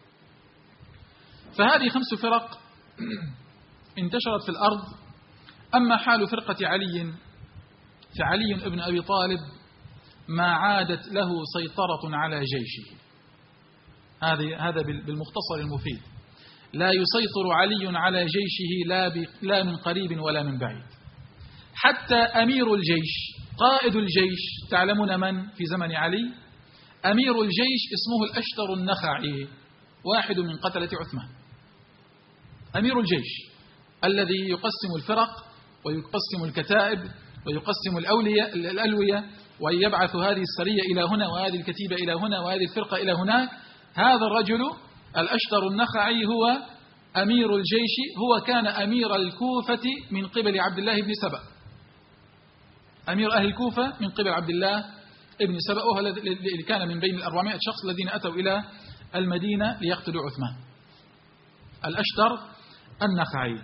فهذه 5 فرق انتشرت في الأرض. أما حال فرقة علي، فعلي بن أبي طالب ما عادت له سيطرة على جيشه، هذا بالمختصر المفيد. لا يسيطر علي على جيشه لا من قريب ولا من بعيد. حتى أمير الجيش، قائد الجيش، تعلمون من في زمن علي؟ أمير الجيش اسمه الأشتر النخعي، واحد من قتلة عثمان. أمير الجيش الذي يقسم الفرق ويقسم الكتائب ويقسم الألوية ويبعث هذه السرية إلى هنا وهذه الكتيبة إلى هنا وهذه الفرقة إلى هناك. هذا الرجل الأشتر النخعي هو أمير الجيش. هو كان أمير الكوفة من قبل عبد الله بن سبأ، أمير أهل الكوفة من قبل عبد الله بن سبأ، وهو الذي كان من بين 400 شخص الذين أتوا إلى المدينة ليقتلوا عثمان، الأشتر النخعي.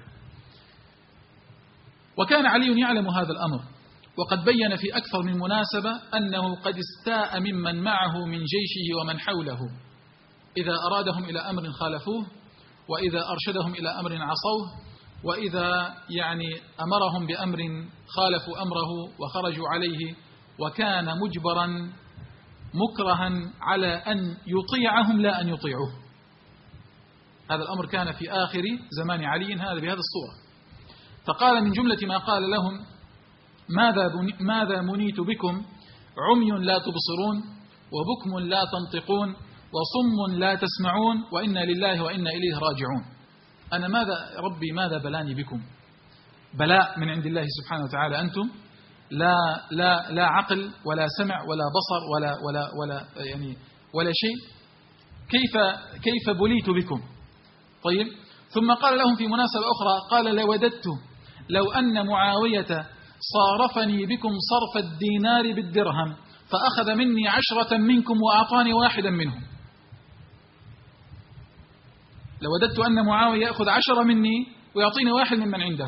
وكان علي يعلم هذا الأمر، وقد بين في أكثر من مناسبة أنه قد استاء ممن معه من جيشه ومن حوله، إذا أرادهم إلى أمر خالفوه، وإذا أرشدهم إلى أمر عصوه، وإذا أمرهم بأمر خالفوا أمره وخرجوا عليه، وكان مجبرا مكرها على أن يطيعهم لا أن يطيعوه. هذا الأمر كان في آخر زمان علي هذا بهذا الصورة. فقال من جملة ما قال لهم: ماذا منيت بكم؟ عمي لا تبصرون، وبكم لا تنطقون، وصم لا تسمعون، وإنا لله وإنا إليه راجعون. أنا ماذا بلاني بكم؟ بلاء من عند الله سبحانه وتعالى. أنتم لا عقل ولا سمع ولا بصر ولا شيء. كيف بليت بكم؟ طيب، ثم قال لهم في مناسبة أخرى، قال: لوددت لو أن معاوية صارفني بكم صرف الدينار بالدرهم فأخذ مني 10 منكم وأعطاني 1 منهم. لوددت أن معاوية يأخذ 10 مني ويعطيني 1 ممن عنده.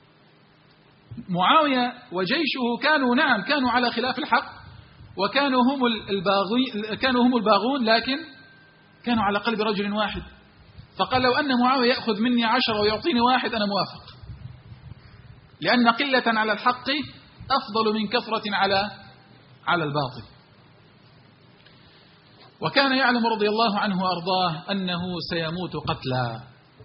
معاوية وجيشه كانوا على خلاف الحق، وكانوا هم الباغون، لكن كانوا على قلب رجل واحد. فقال: لو أن معاوية يأخذ مني 10 ويعطيني 1 أنا موافق، لأن قلة على الحق أفضل من كثرة على الباطل. وكان يعلم رضي الله عنه وأرضاه أنه سيموت قتلا،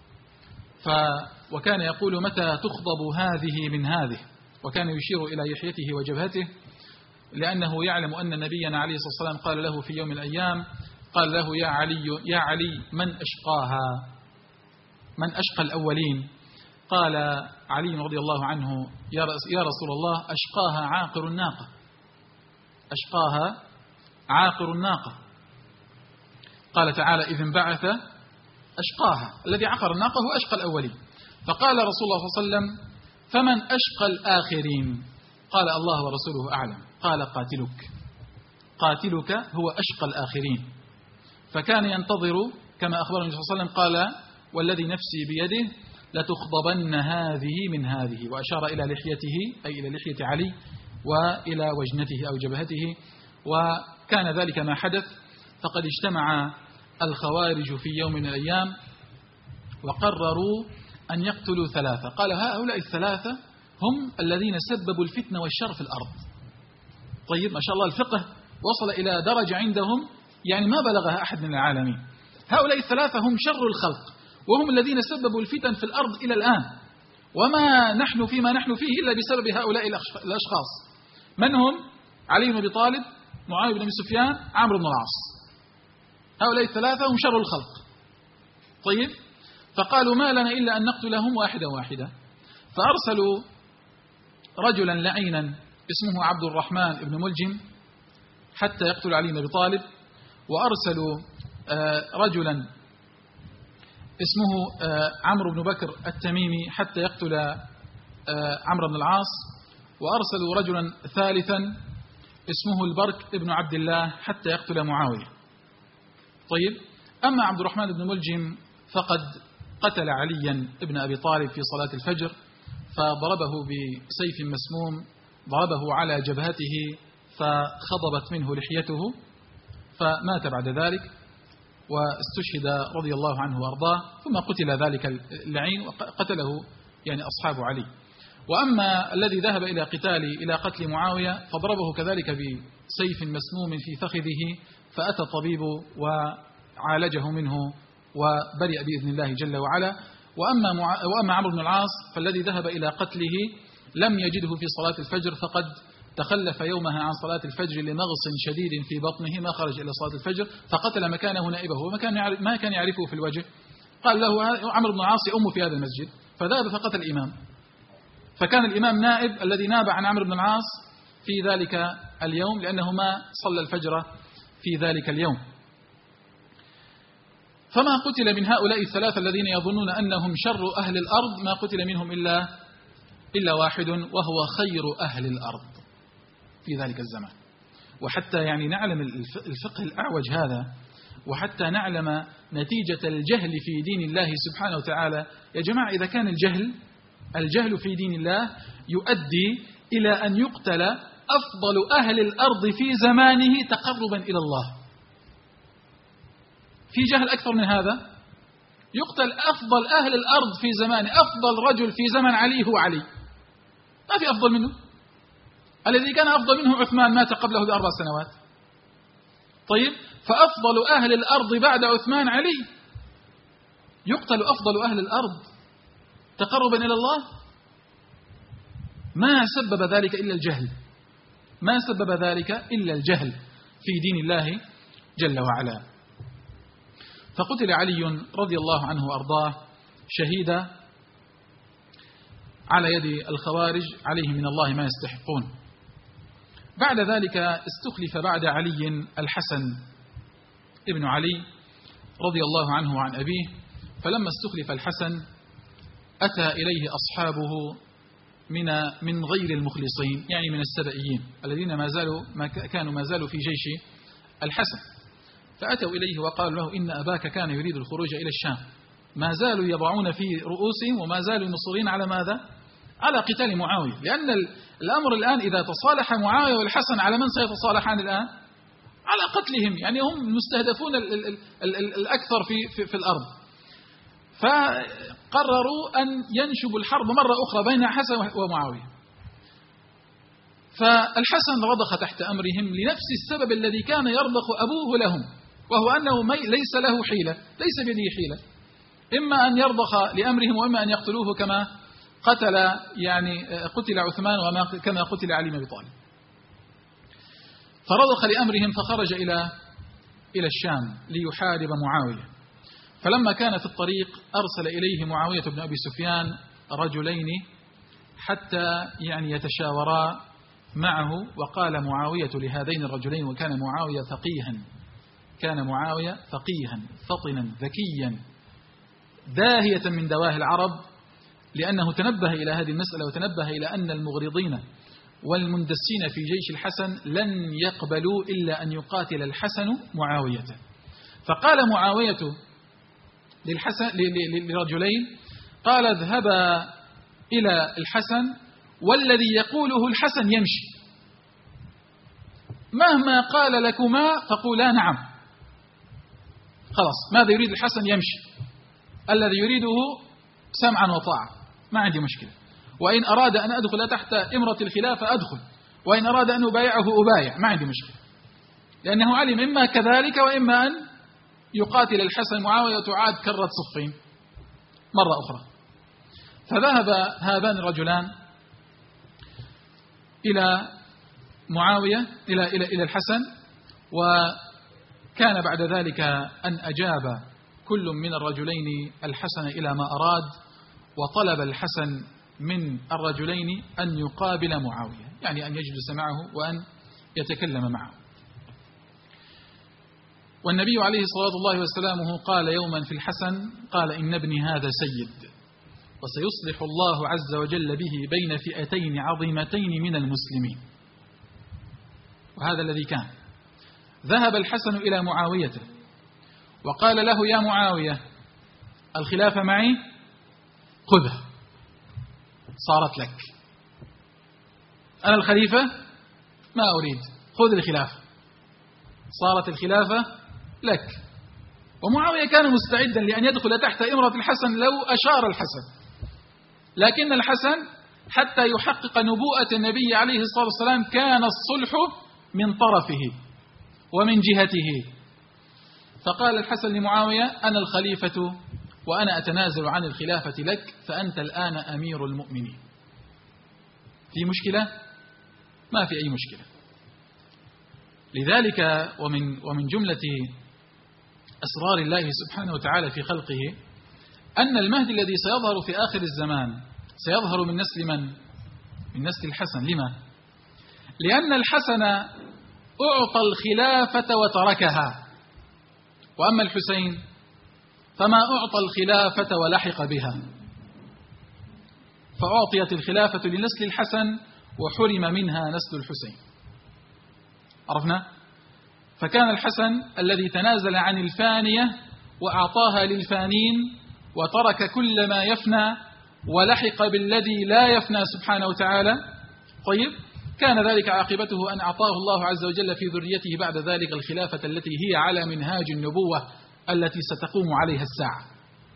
وكان يقول: متى تخضب هذه من هذه؟ وكان يشير إلى لحيته وجبهته، لأنه يعلم أن نبينا عليه الصلاة والسلام قال له في يوم من الأيام، قال له: يا علي من أشقاها؟ من أشقى الأولين؟ قال علي رضي الله عنه: يا رسول الله، أشقاها عاقر الناقة. أشقاها عاقر الناقة. قال تعالى: إذ انبعث أشقاها. الذي عقر الناقة هو أشقى الأولين. فقال رسول الله صلى الله عليه وسلم: فمن أشقى الآخرين؟ قال: الله ورسوله أعلم. قال: قاتلك هو أشقى الآخرين. فكان ينتظر كما أخبر النبي صلى الله عليه وسلم، قال: والذي نفسي بيده لتخضبن هذه من هذه، وأشار إلى لحيته، أي إلى لحية علي، وإلى وجنته أو جبهته. وكان ذلك ما حدث. فقد اجتمع الخوارج في يوم من الأيام وقرروا أن يقتلوا 3. قال: هؤلاء 3 هم الذين سببوا الفتنة والشر في الأرض. طيب، ما شاء الله الفقه وصل إلى درجة عندهم ما بلغها أحد من العالمين. هؤلاء 3 هم شر الخلق، وهم الذين سببوا الفتن في الأرض إلى الآن، وما نحن فيما نحن فيه إلا بسبب هؤلاء الأشخاص. من هم؟ علي بن أبي طالب، معاوية بن أبي سفيان، عمرو بن العاص. هؤلاء 3 هم شر الخلق. طيب، فقالوا: ما لنا إلا أن نقتلهم واحدة واحدة. فأرسلوا رجلا لعينا اسمه عبد الرحمن بن ملجم حتى يقتل علي بن أبي طالب، وأرسلوا رجلا اسمه عمرو بن بكر التميمي حتى يقتل عمرو بن العاص، وأرسلوا رجلا ثالثا اسمه البرك بن عبد الله حتى يقتل معاوية. طيب، أما عبد الرحمن بن ملجم فقد قتل عليا بن أبي طالب في صلاة الفجر، فضربه بسيف مسموم، ضربه على جبهته فخضبت منه لحيته، فمات بعد ذلك واستشهد رضي الله عنه وأرضاه. ثم قتل ذلك اللعين وقتله أصحاب علي. وأما الذي ذهب إلى قتل معاوية فضربه كذلك بسيف مسموم في فخذه، فأتى الطبيب وعالجه منه وبرئ بإذن الله جل وعلا. وأما عمرو بن العاص فالذي ذهب إلى قتله لم يجده في صلاة الفجر، فقد تخلف يومها عن صلاة الفجر لمغص شديد في بطنه، ما خرج إلى صلاة الفجر، فقتل مكانه نائبه وما كان يعرفه في الوجه. قال له عمرو بن العاص يؤم في هذا المسجد، فذهب فقتل الإمام. فكان الإمام نائب الذي ناب عن عمرو بن العاص في ذلك اليوم، لأنه ما صلى الفجر في ذلك اليوم. فما قتل من هؤلاء 3 الذين يظنون أنهم شر أهل الأرض، ما قتل منهم إلا واحد، وهو خير أهل الأرض في ذلك الزمان. وحتى نعلم الفقه الأعوج هذا، وحتى نعلم نتيجة الجهل في دين الله سبحانه وتعالى. يا جماعة، إذا كان الجهل في دين الله يؤدي إلى أن يقتل أفضل أهل الأرض في زمانه تقربا إلى الله، في جهل أكثر من هذا؟ يقتل أفضل أهل الأرض في زمانه، أفضل رجل في زمن علي هو علي، ما في أفضل منه. الذي كان أفضل منه عثمان مات قبله ب4 سنوات. طيب، فأفضل أهل الأرض بعد عثمان علي، يقتل أفضل أهل الأرض تقربا إلى الله. ما سبب ذلك إلا الجهل، ما سبب ذلك إلا الجهل في دين الله جل وعلا. فقتل علي رضي الله عنه وأرضاه شهيدا على يد الخوارج عليه من الله ما يستحقون. بعد ذلك استخلف بعد علي الحسن ابن علي رضي الله عنه وعن أبيه. فلما استخلف الحسن أتى إليه أصحابه من غير المخلصين، يعني من السبئيين الذين ما زالوا في جيش الحسن. فأتوا إليه وقالوا له: إن أباك كان يريد الخروج إلى الشام. ما زالوا يضعون في رؤوسهم وما زالوا مصرين على ماذا؟ على قتال معاوية، لأن الأمر الآن إذا تصالح معاوية والحسن على من سيتصالحان الآن؟ على قتلهم، يعني هم المستهدفون الأكثر في الأرض. فقرروا أن ينشبوا الحرب مرة أخرى بين حسن ومعاوية. فالحسن رضخ تحت أمرهم لنفس السبب الذي كان يرضخ أبوه لهم، وهو أنه ليس له حيلة، ليس بيده حيلة، إما أن يرضخ لأمرهم وإما أن يقتلوه كما قتل عثمان وكما قتل علي بن أبي طالب. فرضخ لأمرهم فخرج إلى الشام ليحارب معاوية. فلما كان في الطريق أرسل إليه معاوية بن أبي سفيان رجلين حتى يتشاورا معه. وقال معاوية لهذين الرجلين، وكان معاوية فقيها فطنا ذكيا داهية من دواهي العرب، لأنه تنبه إلى هذه المسألة وتنبه إلى أن المغرضين والمندسين في جيش الحسن لن يقبلوا إلا أن يقاتل الحسن معاوية. فقال معاوية لرجلين، قال: اذهبا إلى الحسن والذي يقوله الحسن يمشي، مهما قال لكما فقولا نعم. خلاص، ماذا يريد الحسن يمشي، الذي يريده سمعا وطاعة، ما عندي مشكلة. وإن أراد أن أدخل تحت إمرة الخلافة أدخل، وإن أراد أن أبايعه أبايع، ما عندي مشكلة، لأنه علم إما كذلك وإما أن يقاتل الحسن معاوية وتعاد كرة صفين مرة أخرى. فذهب هذان الرجلان إلى معاوية إلى الحسن، وكان بعد ذلك أن أجاب كل من الرجلين الحسن إلى ما أراد، وطلب الحسن من الرجلين أن يقابل معاوية، يعني أن يجلس معه وأن يتكلم معه. والنبي عليه الصلاة الله وسلامه قال يوما في الحسن، قال: إن ابني هذا سيد، وسيصلح الله عز وجل به بين فئتين عظيمتين من المسلمين. وهذا الذي كان. ذهب الحسن إلى معاوية وقال له: يا معاوية، الخلافة معي، خذها، صارت لك، أنا الخليفة ما أريد، خذ الخلافة، صارت الخلافة لك. ومعاوية كان مستعدا لأن يدخل تحت إمرة الحسن لو أشار الحسن، لكن الحسن حتى يحقق نبوءة النبي عليه الصلاة والسلام كان الصلح من طرفه ومن جهته. فقال الحسن لمعاوية: أنا الخليفة وأنا أتنازل عن الخلافة لك، فأنت الآن أمير المؤمنين. في مشكلة؟ ما في أي مشكلة. لذلك ومن جملة أسرار الله سبحانه وتعالى في خلقه أن المهدي الذي سيظهر في آخر الزمان سيظهر من نسل من؟ من نسل الحسن. لما؟ لأن الحسن أعطى الخلافة وتركها، وأما الحسين فما أعطى الخلافة ولحق بها، فأعطيت الخلافة لنسل الحسن وحرم منها نسل الحسين. عرفنا؟ فكان الحسن الذي تنازل عن الفانية وأعطاها للفانين وترك كل ما يفنى ولحق بالذي لا يفنى سبحانه وتعالى. طيب، كان ذلك عاقبته أن أعطاه الله عز وجل في ذريته بعد ذلك الخلافة التي هي على منهاج النبوة التي ستقوم عليها الساعة.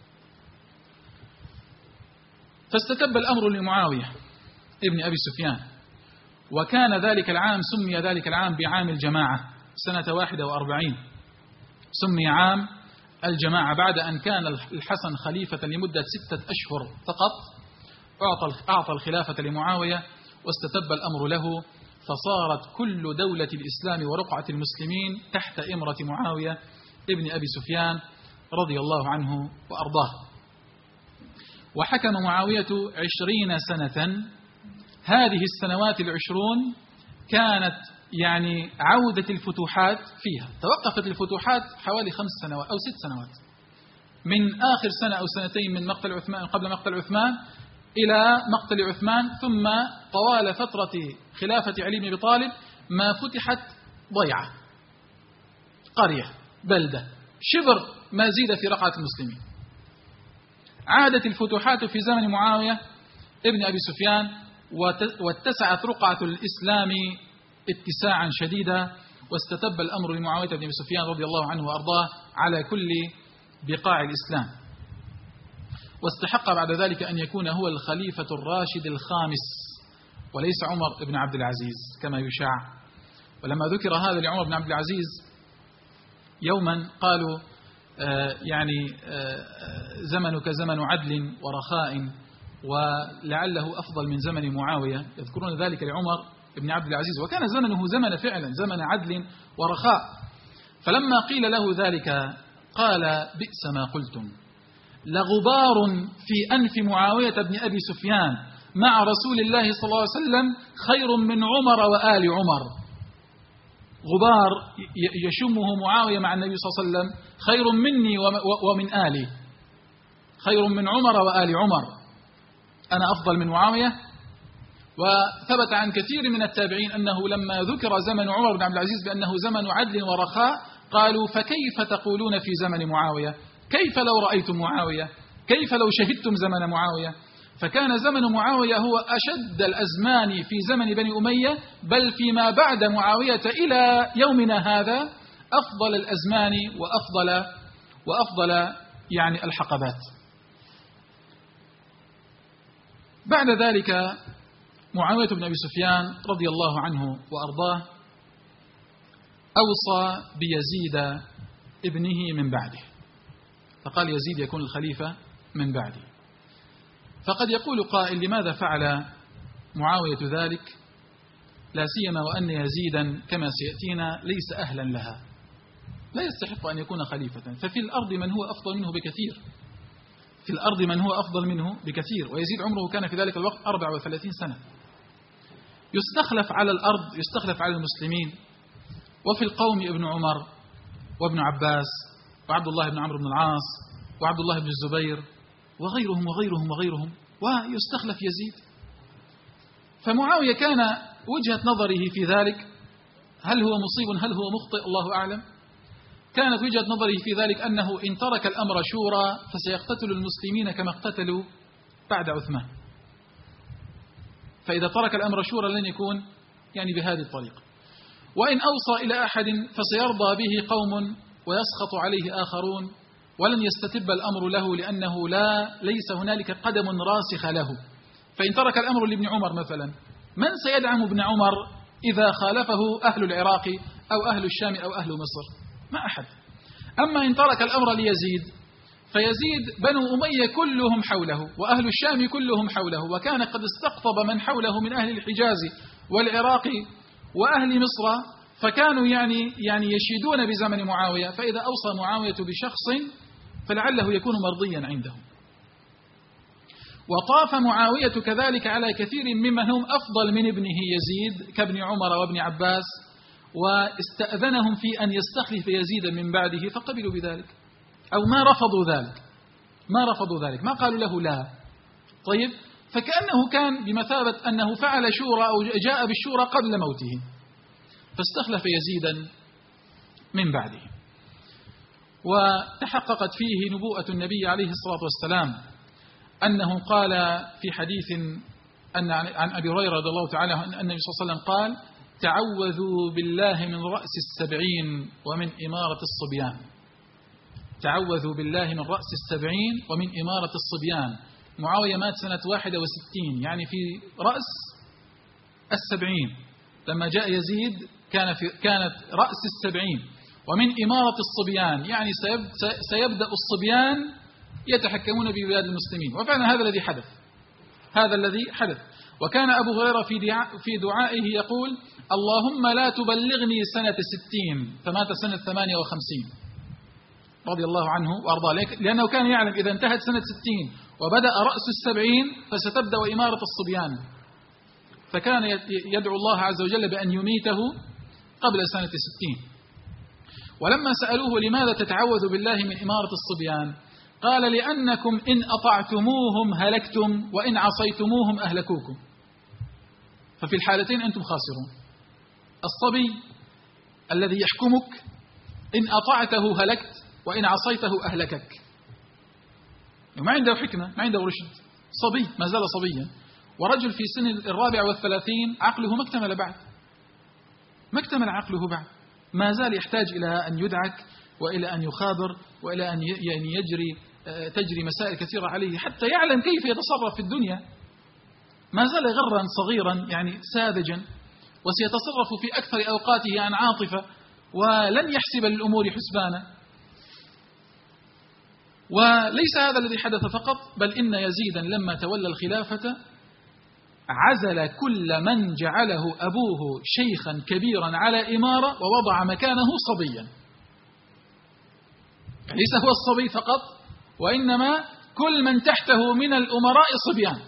فاستتب الأمر لمعاوية ابن أبي سفيان، وكان ذلك العام سمي ذلك العام بعام الجماعة سنة 41، سمي عام الجماعة بعد أن كان الحسن خليفة لمدة 6 أشهر فقط. أعطى الخلافة لمعاوية واستتب الأمر له، فصارت كل دولة الإسلام ورقعة المسلمين تحت إمرة معاوية ابن أبي سفيان رضي الله عنه وأرضاه. وحكم معاوية 20 سنة. هذه السنوات 20 كانت يعني عودة الفتوحات فيها. توقفت الفتوحات حوالي 5 سنوات أو 6 سنوات، من آخر سنة أو سنتين من مقتل عثمان، قبل مقتل عثمان إلى مقتل عثمان، ثم طوال فترة خلافة علي بن أبي طالب ما فتحت ضيعة، قرية، بلدة، شبر ما زيد في رقعة المسلمين. عادت الفتوحات في زمن معاوية ابن أبي سفيان، واتسعت رقعة الإسلام اتساعا شديدا، واستتب الأمر لمعاوية بن أبي سفيان رضي الله عنه وأرضاه على كل بقاع الإسلام، واستحق بعد ذلك أن يكون هو الخليفة الراشد الخامس وليس عمر بن عبد العزيز كما يشاع. ولما ذكر هذا لعمر بن عبد العزيز يوما قالوا زمنك زمن عدل ورخاء ولعله أفضل من زمن معاوية، يذكرون ذلك لعمر بن عبد العزيز، وكان زمنه زمن فعلا زمن عدل ورخاء. فلما قيل له ذلك قال: بئس ما قلتم، لغبار في أنف معاوية بن أبي سفيان مع رسول الله صلى الله عليه وسلم خير من عمر وآل عمر. غبار يشمه معاوية مع النبي صلى الله عليه وسلم خير مني ومن آلي، خير من عمر وآل عمر، أنا أفضل من معاوية. وثبت عن كثير من التابعين أنه لما ذكر زمن عمر بن عبد العزيز بأنه زمن عدل ورخاء قالوا: فكيف تقولون في زمن معاوية؟ كيف لو رأيتم معاوية؟ كيف لو شهدتم زمن معاوية؟ فكان زمن معاوية هو أشد الأزمان في زمن بني أمية، بل فيما بعد معاوية إلى يومنا هذا أفضل الأزمان وأفضل يعني الحقبات. بعد ذلك معاوية بن أبي سفيان رضي الله عنه وأرضاه أوصى بيزيد ابنه من بعده، فقال يزيد يكون الخليفة من بعده. فقد يقول قائل: لماذا فعل معاوية ذلك؟ لا سيما وأن يزيدا كما سيأتينا ليس أهلا لها، لا يستحق أن يكون خليفة، ففي الأرض من هو أفضل منه بكثير، في الأرض من هو أفضل منه بكثير. ويزيد عمره كان في ذلك الوقت 34 سنة، يستخلف على الأرض، يستخلف على المسلمين. وفي القوم ابن عمر وابن عباس وعبد الله بن عمرو بن العاص وعبد الله بن الزبير وغيرهم وغيرهم وغيرهم، ويستخلف يزيد. فمعاوية كان وجهة نظره في ذلك، هل هو مصيب هل هو مخطئ الله أعلم، كانت وجهة نظره في ذلك أنه إن ترك الأمر شورى فسيقتتل المسلمين كما اقتتلوا بعد عثمان، فإذا ترك الأمر شورى لن يكون يعني بهذه الطريقة. وإن أوصى إلى أحد فسيرضى به قوم ويسخط عليه آخرون، ولن يستتب الأمر له لأنه ليس هنالك قدم راسخ له. فإن ترك الأمر لابن عمر مثلا، من سيدعم ابن عمر إذا خالفه أهل العراق أو أهل الشام أو أهل مصر؟ ما أحد. أما إن ترك الأمر ليزيد فيزيد بنو أمية كلهم حوله وأهل الشام كلهم حوله، وكان قد استقطب من حوله من أهل الحجاز والعراق وأهل مصر، فكانوا يعني يشيدون بزمن معاوية. فإذا أوصى معاوية بشخص فلعله يكون مرضيا عندهم. وطاف معاوية كذلك على كثير ممن هم أفضل من ابنه يزيد كابن عمر وابن عباس، واستأذنهم في أن يستخلف يزيدا من بعده، فقبلوا بذلك أو ما رفضوا ذلك، ما قالوا له لا. طيب، فكأنه كان بمثابة أنه فعل شورى أو جاء بالشورى قبل موته، فاستخلف يزيدا من بعده. وتحققت فيه نبوءة النبي عليه الصلاة والسلام، أنه قال في حديث أن عن أبي هريرة رضي الله تعالى عنه أن النبي صلى الله عليه وسلم قال: تعوذوا بالله من رأس 70 ومن إمارة الصبيان. تعوذوا بالله من رأس 70 ومن إمارة الصبيان. معاوية مات سنة 61، يعني في رأس 70. لما جاء يزيد كانت رأس 70. ومن إمارة الصبيان، يعني سيبدأ الصبيان يتحكمون ببلاد المسلمين. وفعلا هذا الذي حدث، هذا الذي حدث. وكان أبو هريرة في دعائه يقول: اللهم لا تبلغني سنة 60، فمات سنة 58 رضي الله عنه وأرضاه، لأنه كان يعلم إذا انتهت سنة 60 وبدأ رأس 70 فستبدأ إمارة الصبيان، فكان يدعو الله عز وجل بأن يميته قبل سنة 60. ولما سألوه: لماذا تتعوذ بالله من إمارة الصبيان؟ قال: لأنكم إن أطعتموهم هلكتم وإن عصيتموهم أهلكوكم، ففي الحالتين أنتم خاسرون. الصبي الذي يحكمك إن أطعته هلكت وإن عصيته أهلكك، ما عنده حكمة، ما عنده رشد، صبي ما زال صبيا. ورجل في سن 34 عقله ما اكتمل بعد، ما اكتمل عقله بعد، ما زال يحتاج إلى أن يدعك وإلى أن يخابر وإلى أن تجري مسائل كثيرة عليه حتى يعلم كيف يتصرف في الدنيا. ما زال غرا صغيرا، يعني ساذجا، وسيتصرف في أكثر أوقاته عن عاطفة، ولن يحسب للأمور حسبانا. وليس هذا الذي حدث فقط، بل إن يزيدا لما تولى الخلافة عزل كل من جعله أبوه شيخا كبيرا على إمارة ووضع مكانه صبيا. ليس هو الصبي فقط، وإنما كل من تحته من الأمراء صبيان،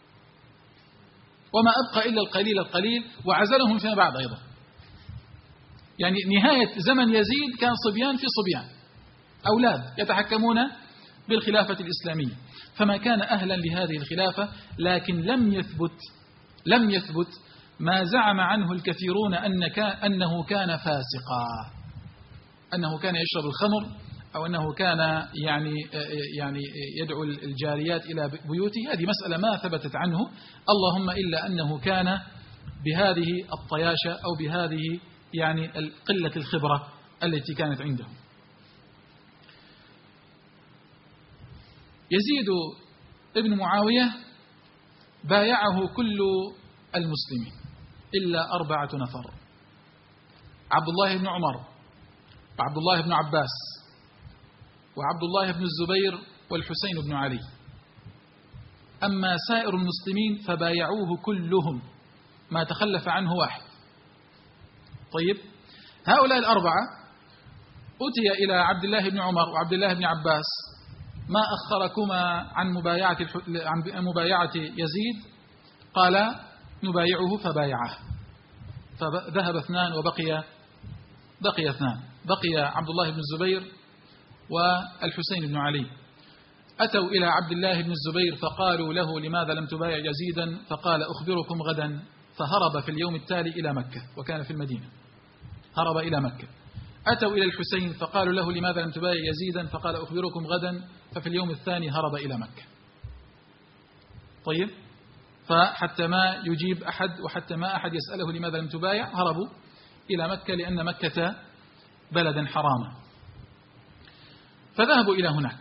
وما أبقى إلا القليل القليل، وعزلهم فيما بعد أيضا. يعني نهاية زمن يزيد كان صبيان في صبيان، أولاد يتحكمون بالخلافة الإسلامية، فما كان أهلا لهذه الخلافة. لكن لم يثبت ما زعم عنه الكثيرون أنه كان فاسقا، أنه كان يشرب الخمر، أو أنه كان يعني يدعو الجاريات إلى بيوته. هذه مسألة ما ثبتت عنه، اللهم إلا أنه كان بهذه الطياشة أو بهذه يعني قلة الخبرة التي كانت عنده. يزيد ابن معاوية بايعه كل المسلمين إلا 4 نفر: عبد الله بن عمر، وعبد الله بن عباس، وعبد الله بن الزبير، والحسين بن علي. أما سائر المسلمين فبايعوه كلهم، ما تخلف عنه واحد. طيب، هؤلاء 4 أتي إلى عبد الله بن عمر وعبد الله بن عباس: ما أخركما عن مبايعة يزيد؟ قال: نبايعه، فبايعه. فذهب 2 وبقي 2، بقي عبد الله بن الزبير والحسين بن علي. أتوا إلى عبد الله بن الزبير فقالوا له: لماذا لم تبايع يزيدا؟ فقال: أخبركم غدا. فهرب في اليوم التالي إلى مكة، وكان في المدينة، هرب إلى مكة. أتوا إلى الحسين فقالوا له: لماذا لم تبايع يزيدا؟ فقال: أخبركم غدا. ففي اليوم الثاني هرب إلى مكة. طيب، فحتى ما يجيب أحد وحتى ما أحد يسأله لماذا لم تبايع، هربوا إلى مكة، لأن مكة بلدا حراما. فذهبوا إلى هناك.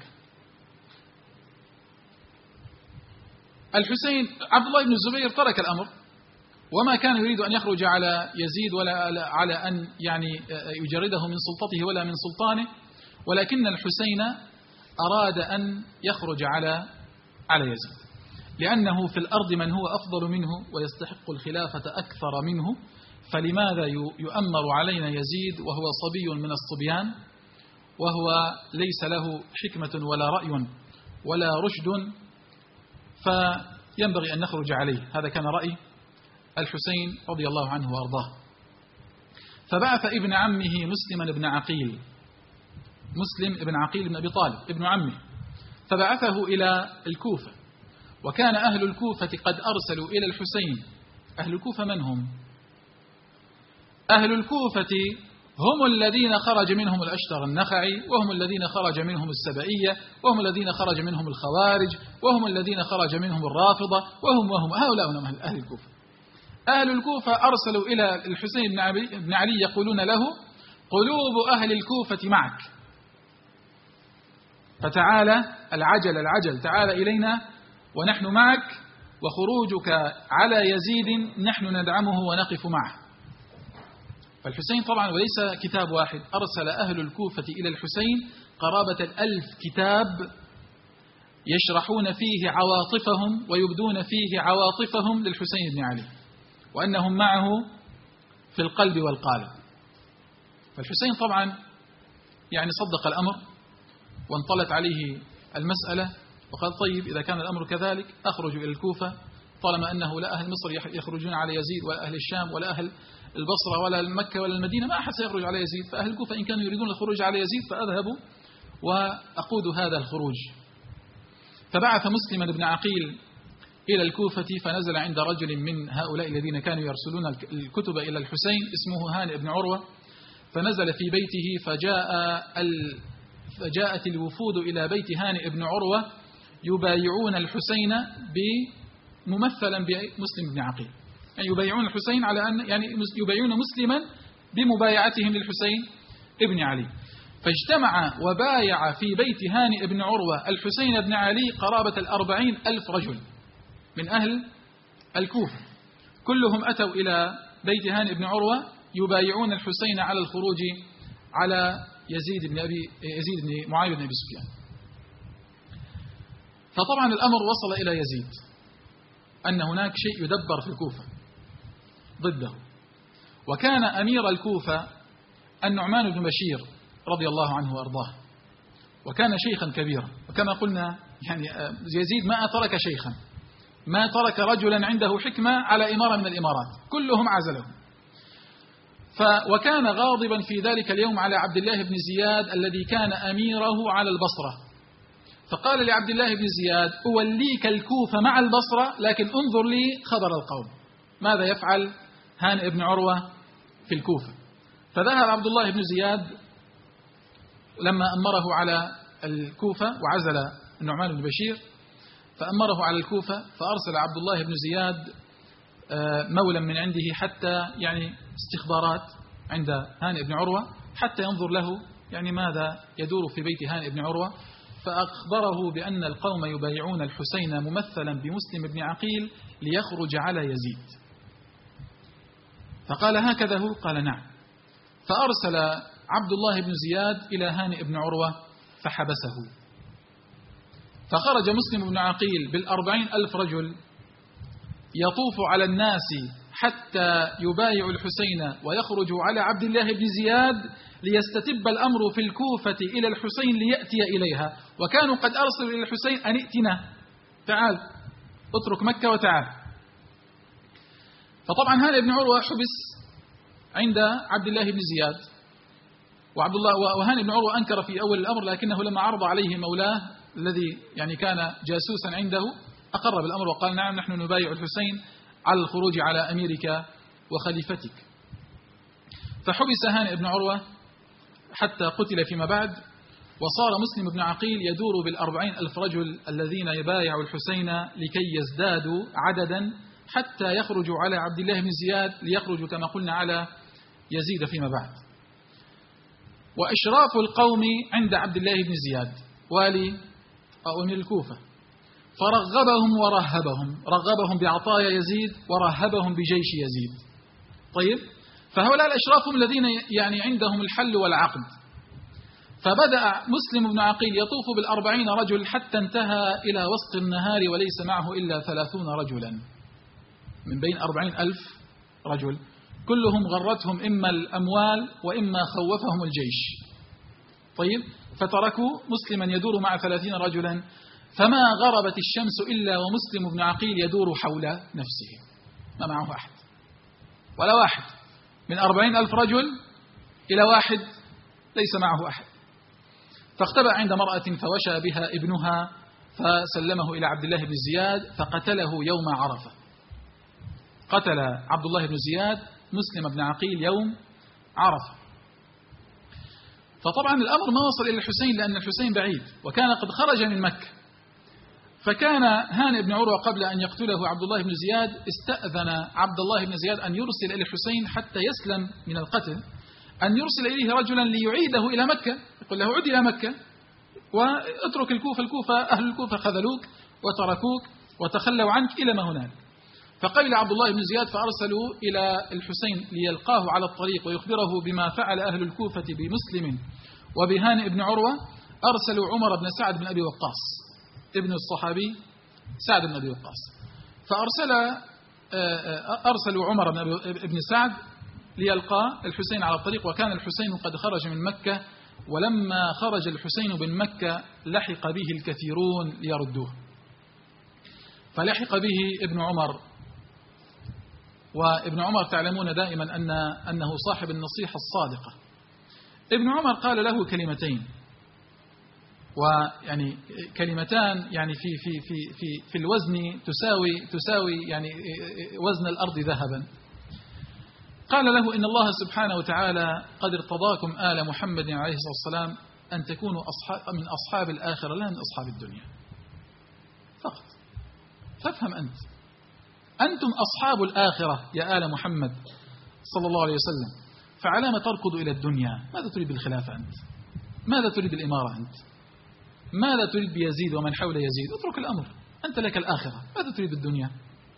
الحسين عبد الله بن الزبير ترك الأمر، وما كان يريد أن يخرج على يزيد ولا على أن يعني يجرده من سلطته ولا من سلطانه، ولكن الحسين أراد أن يخرج على يزيد، لأنه في الأرض من هو أفضل منه ويستحق الخلافة أكثر منه، فلماذا يؤمر علينا يزيد وهو صبي من الصبيان، وهو ليس له حكمة ولا رأي ولا رشد، فينبغي أن نخرج عليه. هذا كان رأي الحسين رضي الله عنه وأرضاه. فبعث ابن عمه مسلم بن عقيل، مسلم بن عقيل بن أبي طالب ابن عمه، فبعثه إلى الكوفة. وكان أهل الكوفة قد أرسلوا إلى الحسين. أهل الكوفة من هم؟ أهل الكوفة هم الذين خرج منهم الأشتر النخعي، وهم الذين خرج منهم السبئية، وهم الذين خرج منهم الخوارج، وهم الذين خرج منهم الرافضة، وهم هؤلاء هم أهل الكوفة. أهل الكوفة أرسلوا إلى الحسين بن علي يقولون له: قلوب أهل الكوفة معك، فتعالى العجل تعالى إلينا ونحن معك، وخروجك على يزيد نحن ندعمه ونقف معه. فالحسين طبعا، وليس كتاب واحد، أرسل أهل الكوفة إلى الحسين قرابة 1000 كتاب يشرحون فيه عواطفهم ويبدون فيه عواطفهم للحسين بن علي، وأنهم معه في القلب والقالب. فالحسين طبعا يعني صدق الأمر وانطلت عليه المسألة، وقال: طيب إذا كان الأمر كذلك أخرج إلى الكوفة، طالما أنه لا أهل مصر يخرجون على يزيد، ولا أهل الشام، ولا أهل البصرة، ولا مكة، ولا المدينة، ما أحد سيخرج على يزيد، فأهل الكوفة إن كانوا يريدون الخروج على يزيد فأذهب وأقود هذا الخروج. فبعث مسلم بن عقيل إلى الكوفة، فنزل عند رجل من هؤلاء الذين كانوا يرسلون الكتب إلى الحسين اسمه هانئ بن عروة، فنزل في بيته، فجاءت الوفود إلى بيت هانئ بن عروة يبايعون الحسين ممثلا بمسلم بن عقيل، يعني يبايعون الحسين على أن يعني يبايعون مسلما بمبايعتهم للحسين ابن علي. فاجتمع وبايع في بيت هانئ بن عروة الحسين بن علي قرابة 40,000 رجل من أهل الكوفة، كلهم أتوا إلى بيت هانئ بن عروة يبايعون الحسين على الخروج على يزيد بن معاوية بن أبي سفيان. فطبعا الأمر وصل إلى يزيد أن هناك شيء يدبر في الكوفة ضده، وكان أمير الكوفة النعمان بن بشير رضي الله عنه وأرضاه، وكان شيخا كبيرا، وكما قلنا يعني يزيد ما ترك شيخا، ما ترك رجلا عنده حكمة على إمارة من الإمارات، كلهم عزلهم. وكان غاضبا في ذلك اليوم على عبد الله بن زياد الذي كان أميره على البصرة، فقال لعبد الله بن زياد: أوليك الكوفة مع البصرة، لكن انظر لي خبر القوم، ماذا يفعل هانئ بن عروة في الكوفة. فذهب عبد الله بن زياد لما أمره على الكوفة، وعزل النعمان بن بشير فأمره على الكوفة، فأرسل عبد الله بن زياد مولا من عنده حتى يعني استخبارات عند هانئ بن عروة حتى ينظر له يعني ماذا يدور في بيت هانئ بن عروة، فأخبره بأن القوم يبايعون الحسين ممثلا بمسلم بن عقيل ليخرج على يزيد. فقال: هكذا هو؟ قال: نعم. فأرسل عبد الله بن زياد إلى هانئ بن عروة فحبسه، فخرج مسلم بن عقيل 40,000 رجل يطوف على الناس حتى يبايع الحسين ويخرج على عبد الله بن زياد ليستتب الأمر في الكوفة إلى الحسين ليأتي إليها، وكانوا قد أرسلوا إلى الحسين: أن ائتنا، تعال اترك مكة وتعال. فطبعا هانئ بن عروة حبس عند عبد الله بن زياد، وهانئ بن عروة أنكر في أول الأمر، لكنه لما عرض عليه مولاه الذي يعني كان جاسوسا عنده أقر بالأمر وقال: نعم، نحن نبايع الحسين على الخروج على أميرك وخليفتك. فحبس هانئ بن عروة حتى قتل فيما بعد، وصار مسلم بن عقيل يدور 40,000 رجل الذين يبايعوا الحسين لكي يزدادوا عددا حتى يخرجوا على عبد الله بن زياد ليخرجوا كما قلنا على يزيد فيما بعد. وإشراف القوم عند عبد الله بن زياد والي أو أمير الكوفة، فرغبهم ورهبهم، رغبهم بعطايا يزيد ورهبهم بجيش يزيد. طيب، فهؤلاء الأشراف هم الذين يعني عندهم الحل والعقد. فبدأ مسلم بن عقيل يطوف 40 رجل حتى انتهى إلى وسط النهار وليس معه إلا 30 رجلا من بين 40,000 رجل، كلهم غرتهم إما الأموال وإما خوفهم الجيش. طيب، فتركوا مسلما يدور مع 30 رجلا، فما غربت الشمس إلا ومسلم بن عقيل يدور حول نفسه، ما معه أحد ولا واحد، من 40,000 رجل إلى واحد ليس معه أحد. فاختبأ عند امرأة فوشى بها ابنها فسلمه إلى عبد الله بن زياد فقتله يوم عرفة. قتل عبد الله بن زياد مسلم بن عقيل يوم عرفة. فطبعا الأمر ما وصل إلى الحسين لأن الحسين بعيد وكان قد خرج من مكة. فكان هانئ بن عروة قبل أن يقتله عبد الله بن زياد استأذن عبد الله بن زياد أن يرسل إلى الحسين حتى يسلم من القتل، أن يرسل إليه رجلا ليعيده إلى مكة، يقول له عد إلى مكة واترك الكوفة، أهل الكوفة خذلوك وتركوك وتخلوا عنك إلى ما هناك. فقبل عبد الله بن زياد فأرسلوا إلى الحسين ليلقاه على الطريق ويخبره بما فعل أهل الكوفة بمسلم وبهانئ بن عروة. أرسلوا عمر بن سعد بن أبي وقاص ابن الصحابي سعد بن أبي وقاص، أرسلوا عمر بن سعد ليلقى الحسين على الطريق، وكان الحسين قد خرج من مكة، ولما خرج الحسين من مكة لحق به الكثيرون ليردوه. فلحق به ابن عمر، وابن عمر تعلمون دائما أنه صاحب النصيحة الصادقة. ابن عمر قال له كلمتين، ويعني كلمتان يعني في الوزن تساوي يعني وزن الأرض ذهبا. قال له: إن الله سبحانه وتعالى قد ارتضاكم آل محمد عليه الصلاة والسلام أن تكونوا من أصحاب الآخرة لا من أصحاب الدنيا فقط. فافهم أنتم أصحاب الآخرة يا آل محمد صلى الله عليه وسلم، فعلى ما تركض إلى الدنيا؟ ماذا تريد بالخلافة أنت؟ ماذا تريد بالإمارة أنت؟ ماذا تريد بيزيد ومن حول يزيد؟ اترك الأمر، أنت لك الآخرة، ماذا تريد بالدنيا؟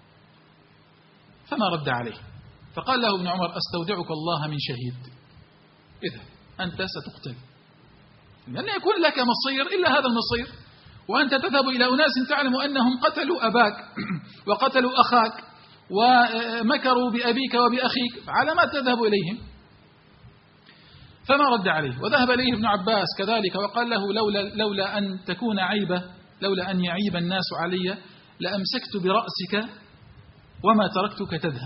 فما رد عليه، فقال له ابن عمر: أستودعك الله من شهيد، إذا أنت ستقتل، لن يكون لك مصير إلا هذا المصير، وأنت تذهب إلى أناس تعلم أنهم قتلوا أباك وقتلوا أخاك ومكروا بأبيك وبأخيك، على ما تذهب إليهم؟ فما رد عليه. وذهب إليه ابن عباس كذلك وقال له: لولا أن تكون عيبة، لولا أن يعيب الناس علي لأمسكت برأسك وما تركتك تذهب.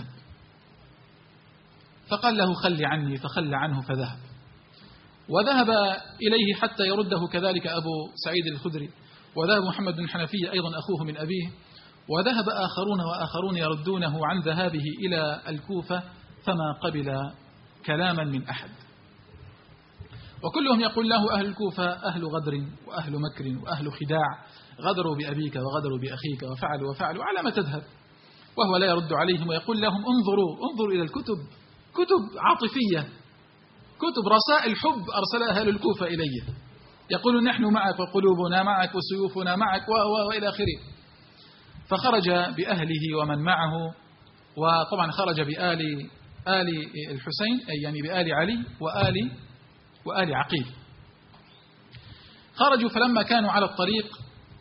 فقال له: خل عني، فخل عنه فذهب. وذهب إليه حتى يرده كذلك أبو سعيد الخدري، وذهب محمد بن حنفية أيضا أخوه من أبيه، وذهب آخرون يردونه عن ذهابه إلى الكوفة، فما قبل كلاما من أحد. وكلهم يقول له أهل الكوفة أهل غدر وأهل مكر وأهل خداع، غدروا بأبيك وغدروا بأخيك وفعلوا على ما تذهب. وهو لا يرد عليهم ويقول لهم: انظروا إلى الكتب، كتب عاطفية، كتب رسائل حب أرسلها أهل الكوفة إليه، يقولون: نحن معك وقلوبنا معك وسيوفنا معك وإلى آخره. فخرج بأهله ومن معه، وطبعا خرج بآل الحسين، أي يعني بآل علي وآل عقيل. خرجوا، فلما كانوا على الطريق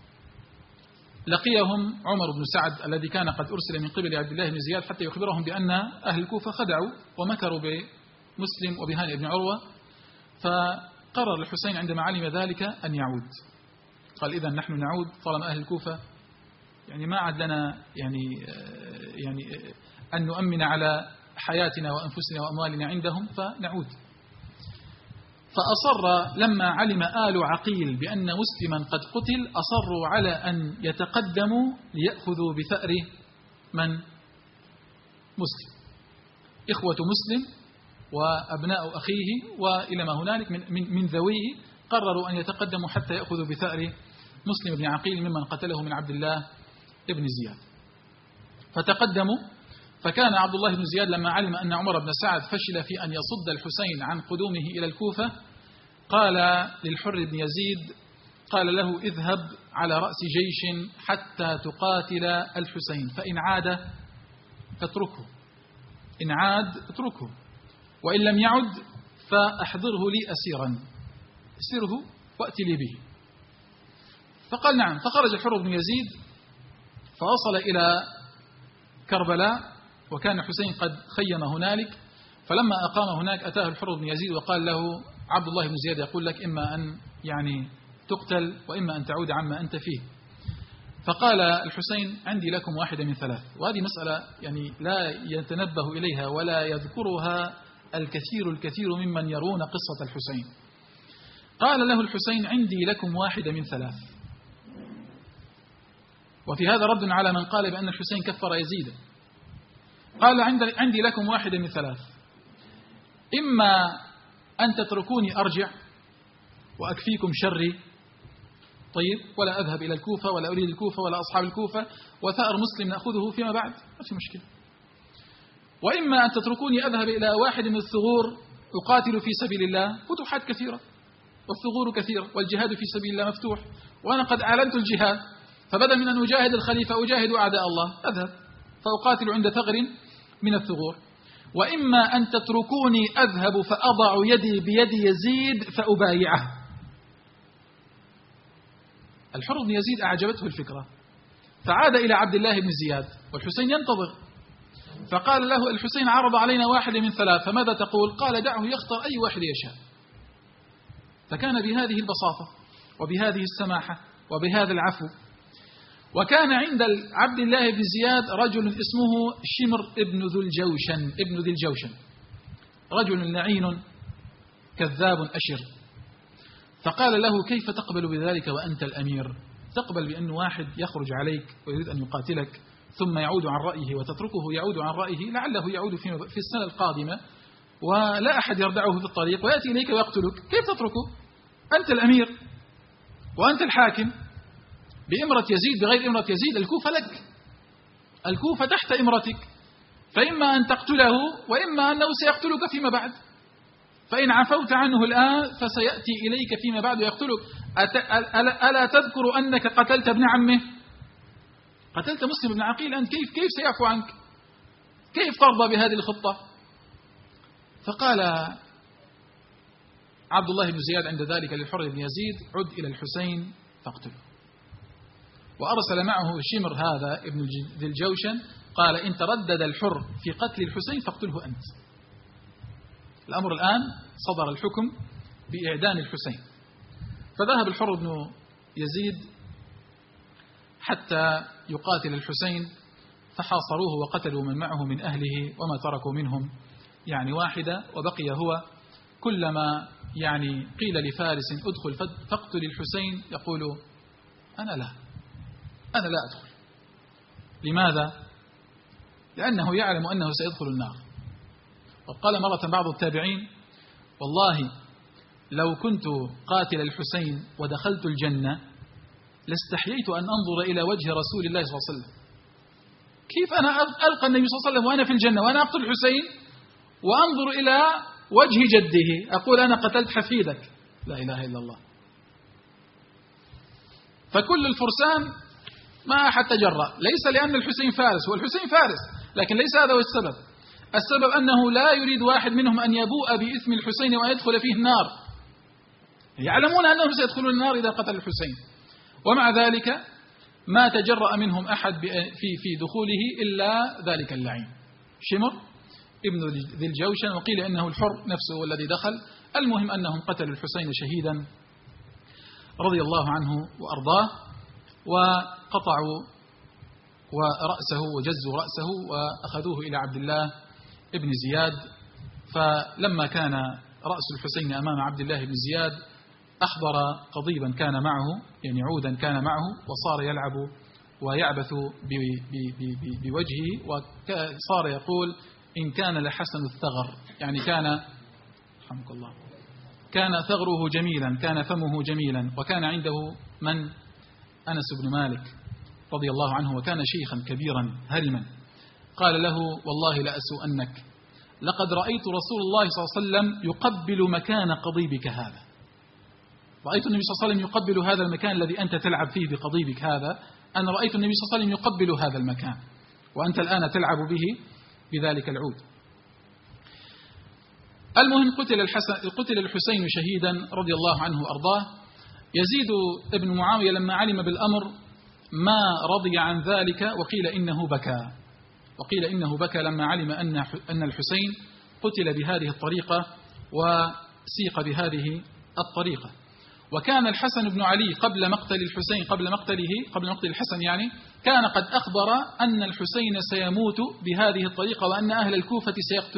لقيهم عمر بن سعد الذي كان قد أرسل من قبل عبد الله بن زياد حتى يخبرهم بأن أهل الكوفة خدعوا ومكروا بمسلم وبهانئ بن عروة. فقرر الحسين عندما علم ذلك أن يعود، قال: إذا نحن نعود طالما أهل الكوفة يعني ما عاد لنا يعني أن نؤمن على حياتنا وأنفسنا وأموالنا عندهم، فنعود. فأصر لما علم آل عقيل بأن مسلما قد قتل، أصروا على أن يتقدموا ليأخذوا بثأر من؟ مسلم، إخوة مسلم وأبناء أخيه وإلى ما هنالك من ذويه، قرروا أن يتقدموا حتى يأخذوا بثأر مسلم بن عقيل ممن قتله من عبد الله ابن زياد. فتقدموا، فكان عبد الله بن زياد لما علم أن عمر بن سعد فشل في أن يصد الحسين عن قدومه إلى الكوفة، قال للحر بن يزيد، قال له: اذهب على رأس جيش حتى تقاتل الحسين، فإن عاد فاتركه، إن عاد اتركه، وإن لم يعد فأحضره لي أسيرا، اسره وأتي لي به. فقال: نعم. فخرج الحر بن يزيد فوصل إلى كربلاء، وكان الحسين قد خيم هنالك. فلما أقام هناك أتاه الحر بن يزيد وقال له: عبد الله بن زياد يقول لك إما أن يعني تقتل وإما أن تعود عما أنت فيه. فقال الحسين: عندي لكم واحدة من ثلاث. وهذه مسألة يعني لا يتنبه إليها ولا يذكرها الكثير ممن يرون قصة الحسين. قال له الحسين: عندي لكم واحدة من ثلاث. وفي هذا رد على من قال بأن الحسين كفر يزيد. قال: عندي لكم واحدة من ثلاث، إما أن تتركوني أرجع وأكفيكم شري. طيب، ولا أذهب إلى الكوفة ولا أريد الكوفة ولا أصحاب الكوفة، وثأر مسلم نأخذه فيما بعد، ما في مشكلة. وإما أن تتركوني أذهب إلى واحد من الثغور أقاتل في سبيل الله، فتوحات كثيرة والثغور كثيرة والجهاد في سبيل الله مفتوح، وأنا قد أعلنت الجهاد، فبدل من أن أجاهد الخليفة أجاهد أعداء الله، أذهب فأقاتل عند ثغر من الثغور. وإما أن تتركوني أذهب فأضع يدي بيد يزيد فأبايعه. الحر بن يزيد أعجبته الفكرة، فعاد إلى عبد الله بن زياد والحسين ينتظر، فقال له الحسين عرض علينا واحد من ثلاث، فماذا تقول؟ قال دعه يختار أي واحد يشاء. فكان بهذه البساطة وبهذه السماحة وبهذا العفو. وكان عند عبد الله بن زياد رجل اسمه شمر ابن ذي الجوشن، رجل لعين كذاب أشر. فقال له كيف تقبل بذلك وأنت الأمير؟ تقبل بأن واحد يخرج عليك ويريد أن يقاتلك ثم يعود عن رأيه وتتركه يعود عن رأيه، لعله يعود في السنة القادمة ولا أحد يردعه في الطريق ويأتي إليك ويقتلك، كيف تتركه؟ أنت الأمير وأنت الحاكم بإمرة يزيد بغير إمرة يزيد، الكوفة لك، الكوفة تحت إمرتك، فإما أن تقتله وإما أنه سيقتلك فيما بعد، فإن عفوت عنه الآن فسيأتي إليك فيما بعد ويقتلك. ألا تذكر أنك قتلت ابن عمه؟ قتلت مسلم بن عقيل، أنت كيف سيعفو عنك؟ كيف ترضى بهذه الخطة؟ فقال عبد الله بن زياد عند ذلك للحر بن يزيد عد إلى الحسين فاقتله. وأرسل معه شمر هذا ابن ذي الجوشن، قال إن تردد الحر في قتل الحسين فاقتله أنت. الأمر الآن صدر الحكم بإعدام الحسين. فذهب الحر بن يزيد حتى يقاتل الحسين، فحاصروه وقتلوا من معه من أهله وما تركوا منهم يعني واحدة، وبقي هو. كلما يعني قيل لفارس ادخل فاقتل الحسين يقول أنا لا أدخل. لماذا؟ لأنه يعلم أنه سيدخل النار. وقال مرة بعض التابعين والله لو كنت قاتل الحسين ودخلت الجنة لاستحييت أن أنظر إلى وجه رسول الله صلى الله عليه وسلم. كيف أنا ألقى النبي صلى الله عليه وسلم وأنا في الجنة وأنا أقتل الحسين وأنظر إلى وجه جده أقول أنا قتلت حفيدك؟ لا إله إلا الله. فكل الفرسان ما أحد تجرأ، ليس لأن الحسين فارس، والحسين فارس، لكن ليس هذا هو السبب. السبب أنه لا يريد واحد منهم أن يبوء بإثم الحسين ويدخل فيه النار، يعلمون أنهم سيدخلون النار إذا قتل الحسين، ومع ذلك ما تجرأ منهم أحد في دخوله إلا ذلك اللعين شمر ابن ذي الجوشن، وقيل إنه الحر نفسه الذي دخل. المهم أنهم قتلوا الحسين شهيدا رضي الله عنه وأرضاه، وقطعوا ورأسه وجزوا رأسه وأخذوه إلى عبد الله ابن زياد. فلما كان رأس الحسين أمام عبد الله بن زياد أحضر قضيبا كان معه، يعني عودا كان معه، وصار يلعب ويعبث بوجهه، وصار يقول إن كان لحسن الثغر، يعني كان رحمك الله كان ثغره جميلا، كان فمه جميلا. وكان عنده من أنس بن مالك رضي الله عنه، وكان شيخا كبيرا هرما. قال له والله لأسوءنك، لقد رأيت رسول الله صلى الله عليه وسلم يقبل مكان قضيبك هذا، رأيت النبي صلى الله عليه وسلم يقبل هذا المكان الذي أنت تلعب فيه بقضيبك هذا، أنا رأيت النبي صلى الله عليه وسلم يقبل هذا المكان وأنت الآن تلعب به بذلك العود. المهم قتل الحسين شهيدا رضي الله عنه وأرضاه. يزيد ابن معاوية لما علم بالأمر ما رضي عن ذلك، وقيل إنه بكى لما علم أن الحسين قتل بهذه الطريقة وسيق بهذه الطريقة. وكان الحسن بن علي قبل مقتل الحسين قبل مقتل الحسن يعني كان قد أخبر أن الحسين سيموت بهذه الطريقة وأن أهل الكوفة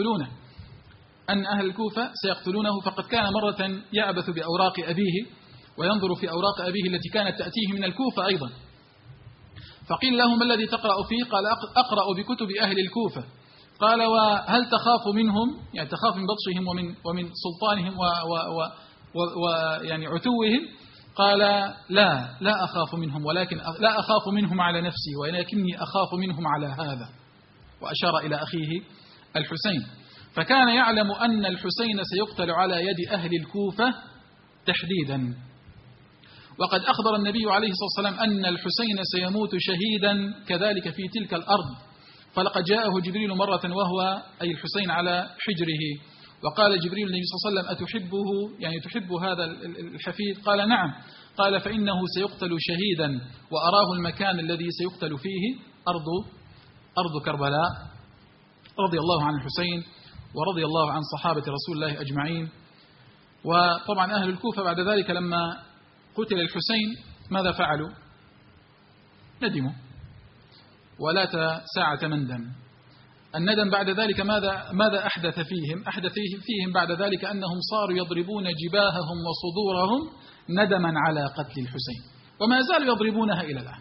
سيقتلونه، فقد كان مرة يعبث بأوراق أبيه وينظر في أوراق أبيه التي كانت تأتيه من الكوفة أيضا. فقيل له ما الذي تقرأ فيه؟ قال أقرأ بكتب أهل الكوفة. قال وهل تخاف منهم، يعني تخاف من بطشهم ومن سلطانهم ويعني عتوهم، قال لا أخاف منهم، ولكن لا أخاف منهم على نفسي، ولكني أخاف منهم على هذا، وأشار إلى أخيه الحسين. فكان يعلم أن الحسين سيقتل على يد أهل الكوفة تحديدا. وقد أخبر النبي عليه الصلاة والسلام أن الحسين سيموت شهيدا كذلك في تلك الأرض. فلقد جاءه جبريل مرة وهو أي الحسين على حجره، وقال جبريل النبي صلى الله عليه وسلم أتحبه، يعني تحب هذا الحفيد؟ قال نعم. قال فإنه سيقتل شهيدا، وأراه المكان الذي سيقتل فيه أرض كربلاء. رضي الله عن الحسين ورضي الله عن صحابة رسول الله أجمعين. وطبعا أهل الكوفة بعد ذلك لما قتل الحسين ماذا فعلوا؟ ندموا، ولا ساعة مندم. الندم بعد ذلك ماذا أحدث فيهم؟ أحدث فيهم بعد ذلك أنهم صاروا يضربون جباههم وصدورهم ندما على قتل الحسين، وما زالوا يضربونها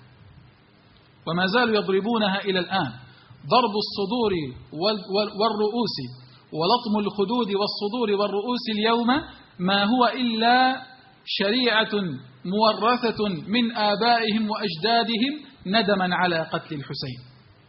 إلى الآن. ضرب الصدور والرؤوس ولطم الخدود والصدور والرؤوس اليوم ما هو إلا شريعة مورثة من آبائهم وأجدادهم ندما على قتل الحسين.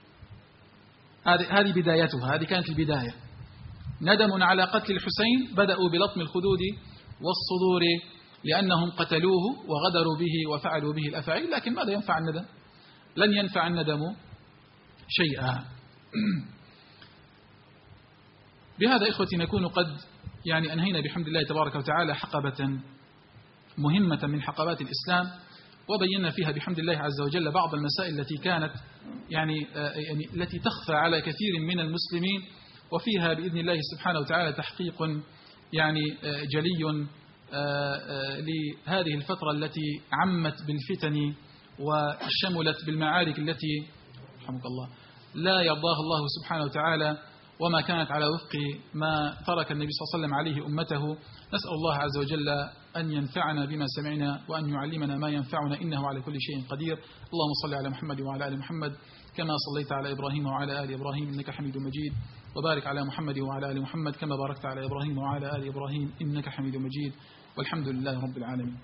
هذه بدايتها، هذه كانت البداية. ندم على قتل الحسين، بدأوا بلطم الخدود والصدور لأنهم قتلوه وغدروا به وفعلوا به الأفاعيل. لكن ماذا ينفع الندم؟ لن ينفع الندم شيئا. بهذا إخوتي نكون قد يعني أنهينا بحمد الله تبارك وتعالى حقبة مهمة من حقبات الإسلام، وبينا فيها بحمد الله عز وجل بعض المسائل التي كانت يعني التي تخفى على كثير من المسلمين، وفيها بإذن الله سبحانه وتعالى تحقيق يعني جلي لهذه الفترة التي عمت بالفتن وشملت بالمعارك التي رحمك الله لا يرضاها الله سبحانه وتعالى، وما كانت على وفق ما ترك النبي صلى الله عليه وسلم عليه أمته. نسأل الله عز وجل أن ينفعنا بما سمعنا وأن يعلمنا ما ينفعنا، إنه على كل شيء قدير. اللهم صل على محمد وعلى آل محمد كما صليت على إبراهيم وعلى آل إبراهيم إنك حميد مجيد، وبارك على محمد وعلى آل محمد كما باركت على إبراهيم وعلى آل إبراهيم إنك حميد مجيد، والحمد لله رب العالمين.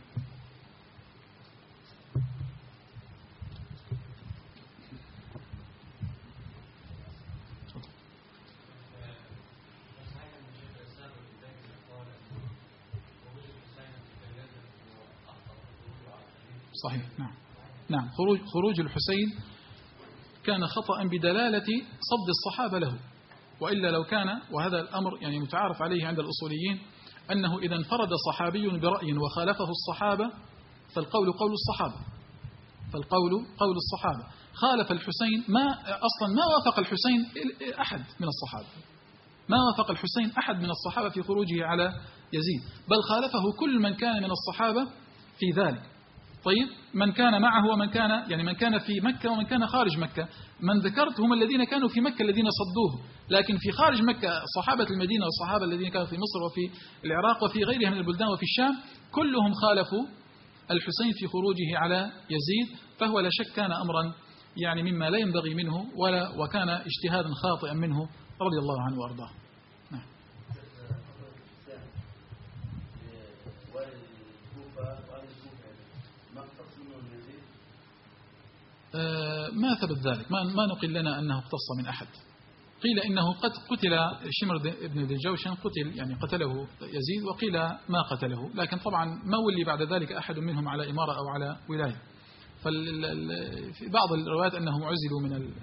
صحيح. نعم. خروج الحسين كان خطأ بدلالة صد الصحابة له، وإلا لو كان، وهذا الأمر يعني متعارف عليه عند الأصوليين، أنه إذا انفرد صحابي برأي وخالفه الصحابة فالقول قول الصحابة. خالف الحسين أصلا ما وافق الحسين أحد من الصحابة، ما وافق الحسين أحد من الصحابة في خروجه على يزيد، بل خالفه كل من كان من الصحابة في ذلك. طيب، من كان معه ومن كان يعني من كان في مكة ومن كان خارج مكة. من ذكرت هم الذين كانوا في مكة الذين صدوه، لكن في خارج مكة صحابة المدينة والصحابة الذين كانوا في مصر وفي العراق وفي غيرها من البلدان وفي الشام كلهم خالفوا الحسين في خروجه على يزيد. فهو لا شك كان أمرا يعني مما لا ينبغي منه وكان اجتهادا خاطئا منه رضي الله عنه وأرضاه. نعم. ما ثبت ذلك، ما نقل لنا أنه اقتص من أحد. قيل إنه قد قتل شمر بن ذي الجوشن، يعني قتله يزيد، وقيل ما قتله، لكن طبعا ما ولي بعد ذلك أحد منهم على إمارة أو على ولاية. في بعض الروايات أنهم عزلوا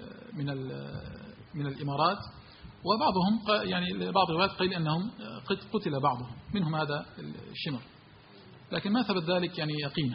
من الإمارات، وبعضهم يعني بعض الروايات قيل أنهم قتل بعضهم منهم هذا الشمر، لكن ما ثبت ذلك يعني يقينا.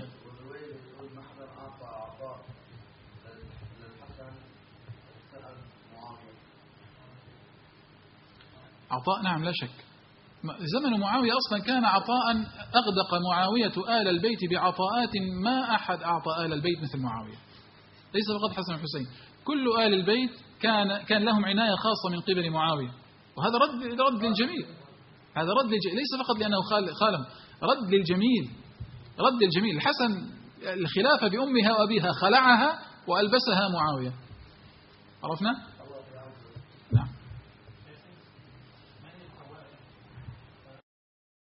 عطاء نعم لا شك. زمن معاوية أصلا كان عطاء، أغدق معاوية آل البيت بعطاءات ما أحد أعطى آل البيت مثل معاوية، ليس فقط حسن الحسين، كل آل البيت كان لهم عناية خاصة من قبل معاوية. وهذا رد للجميل، هذا رد ليس فقط لأنه خالهم، رد للجميل. الحسن الخلافة بأمها وأبيها خلعها وألبسها معاوية، عرفنا؟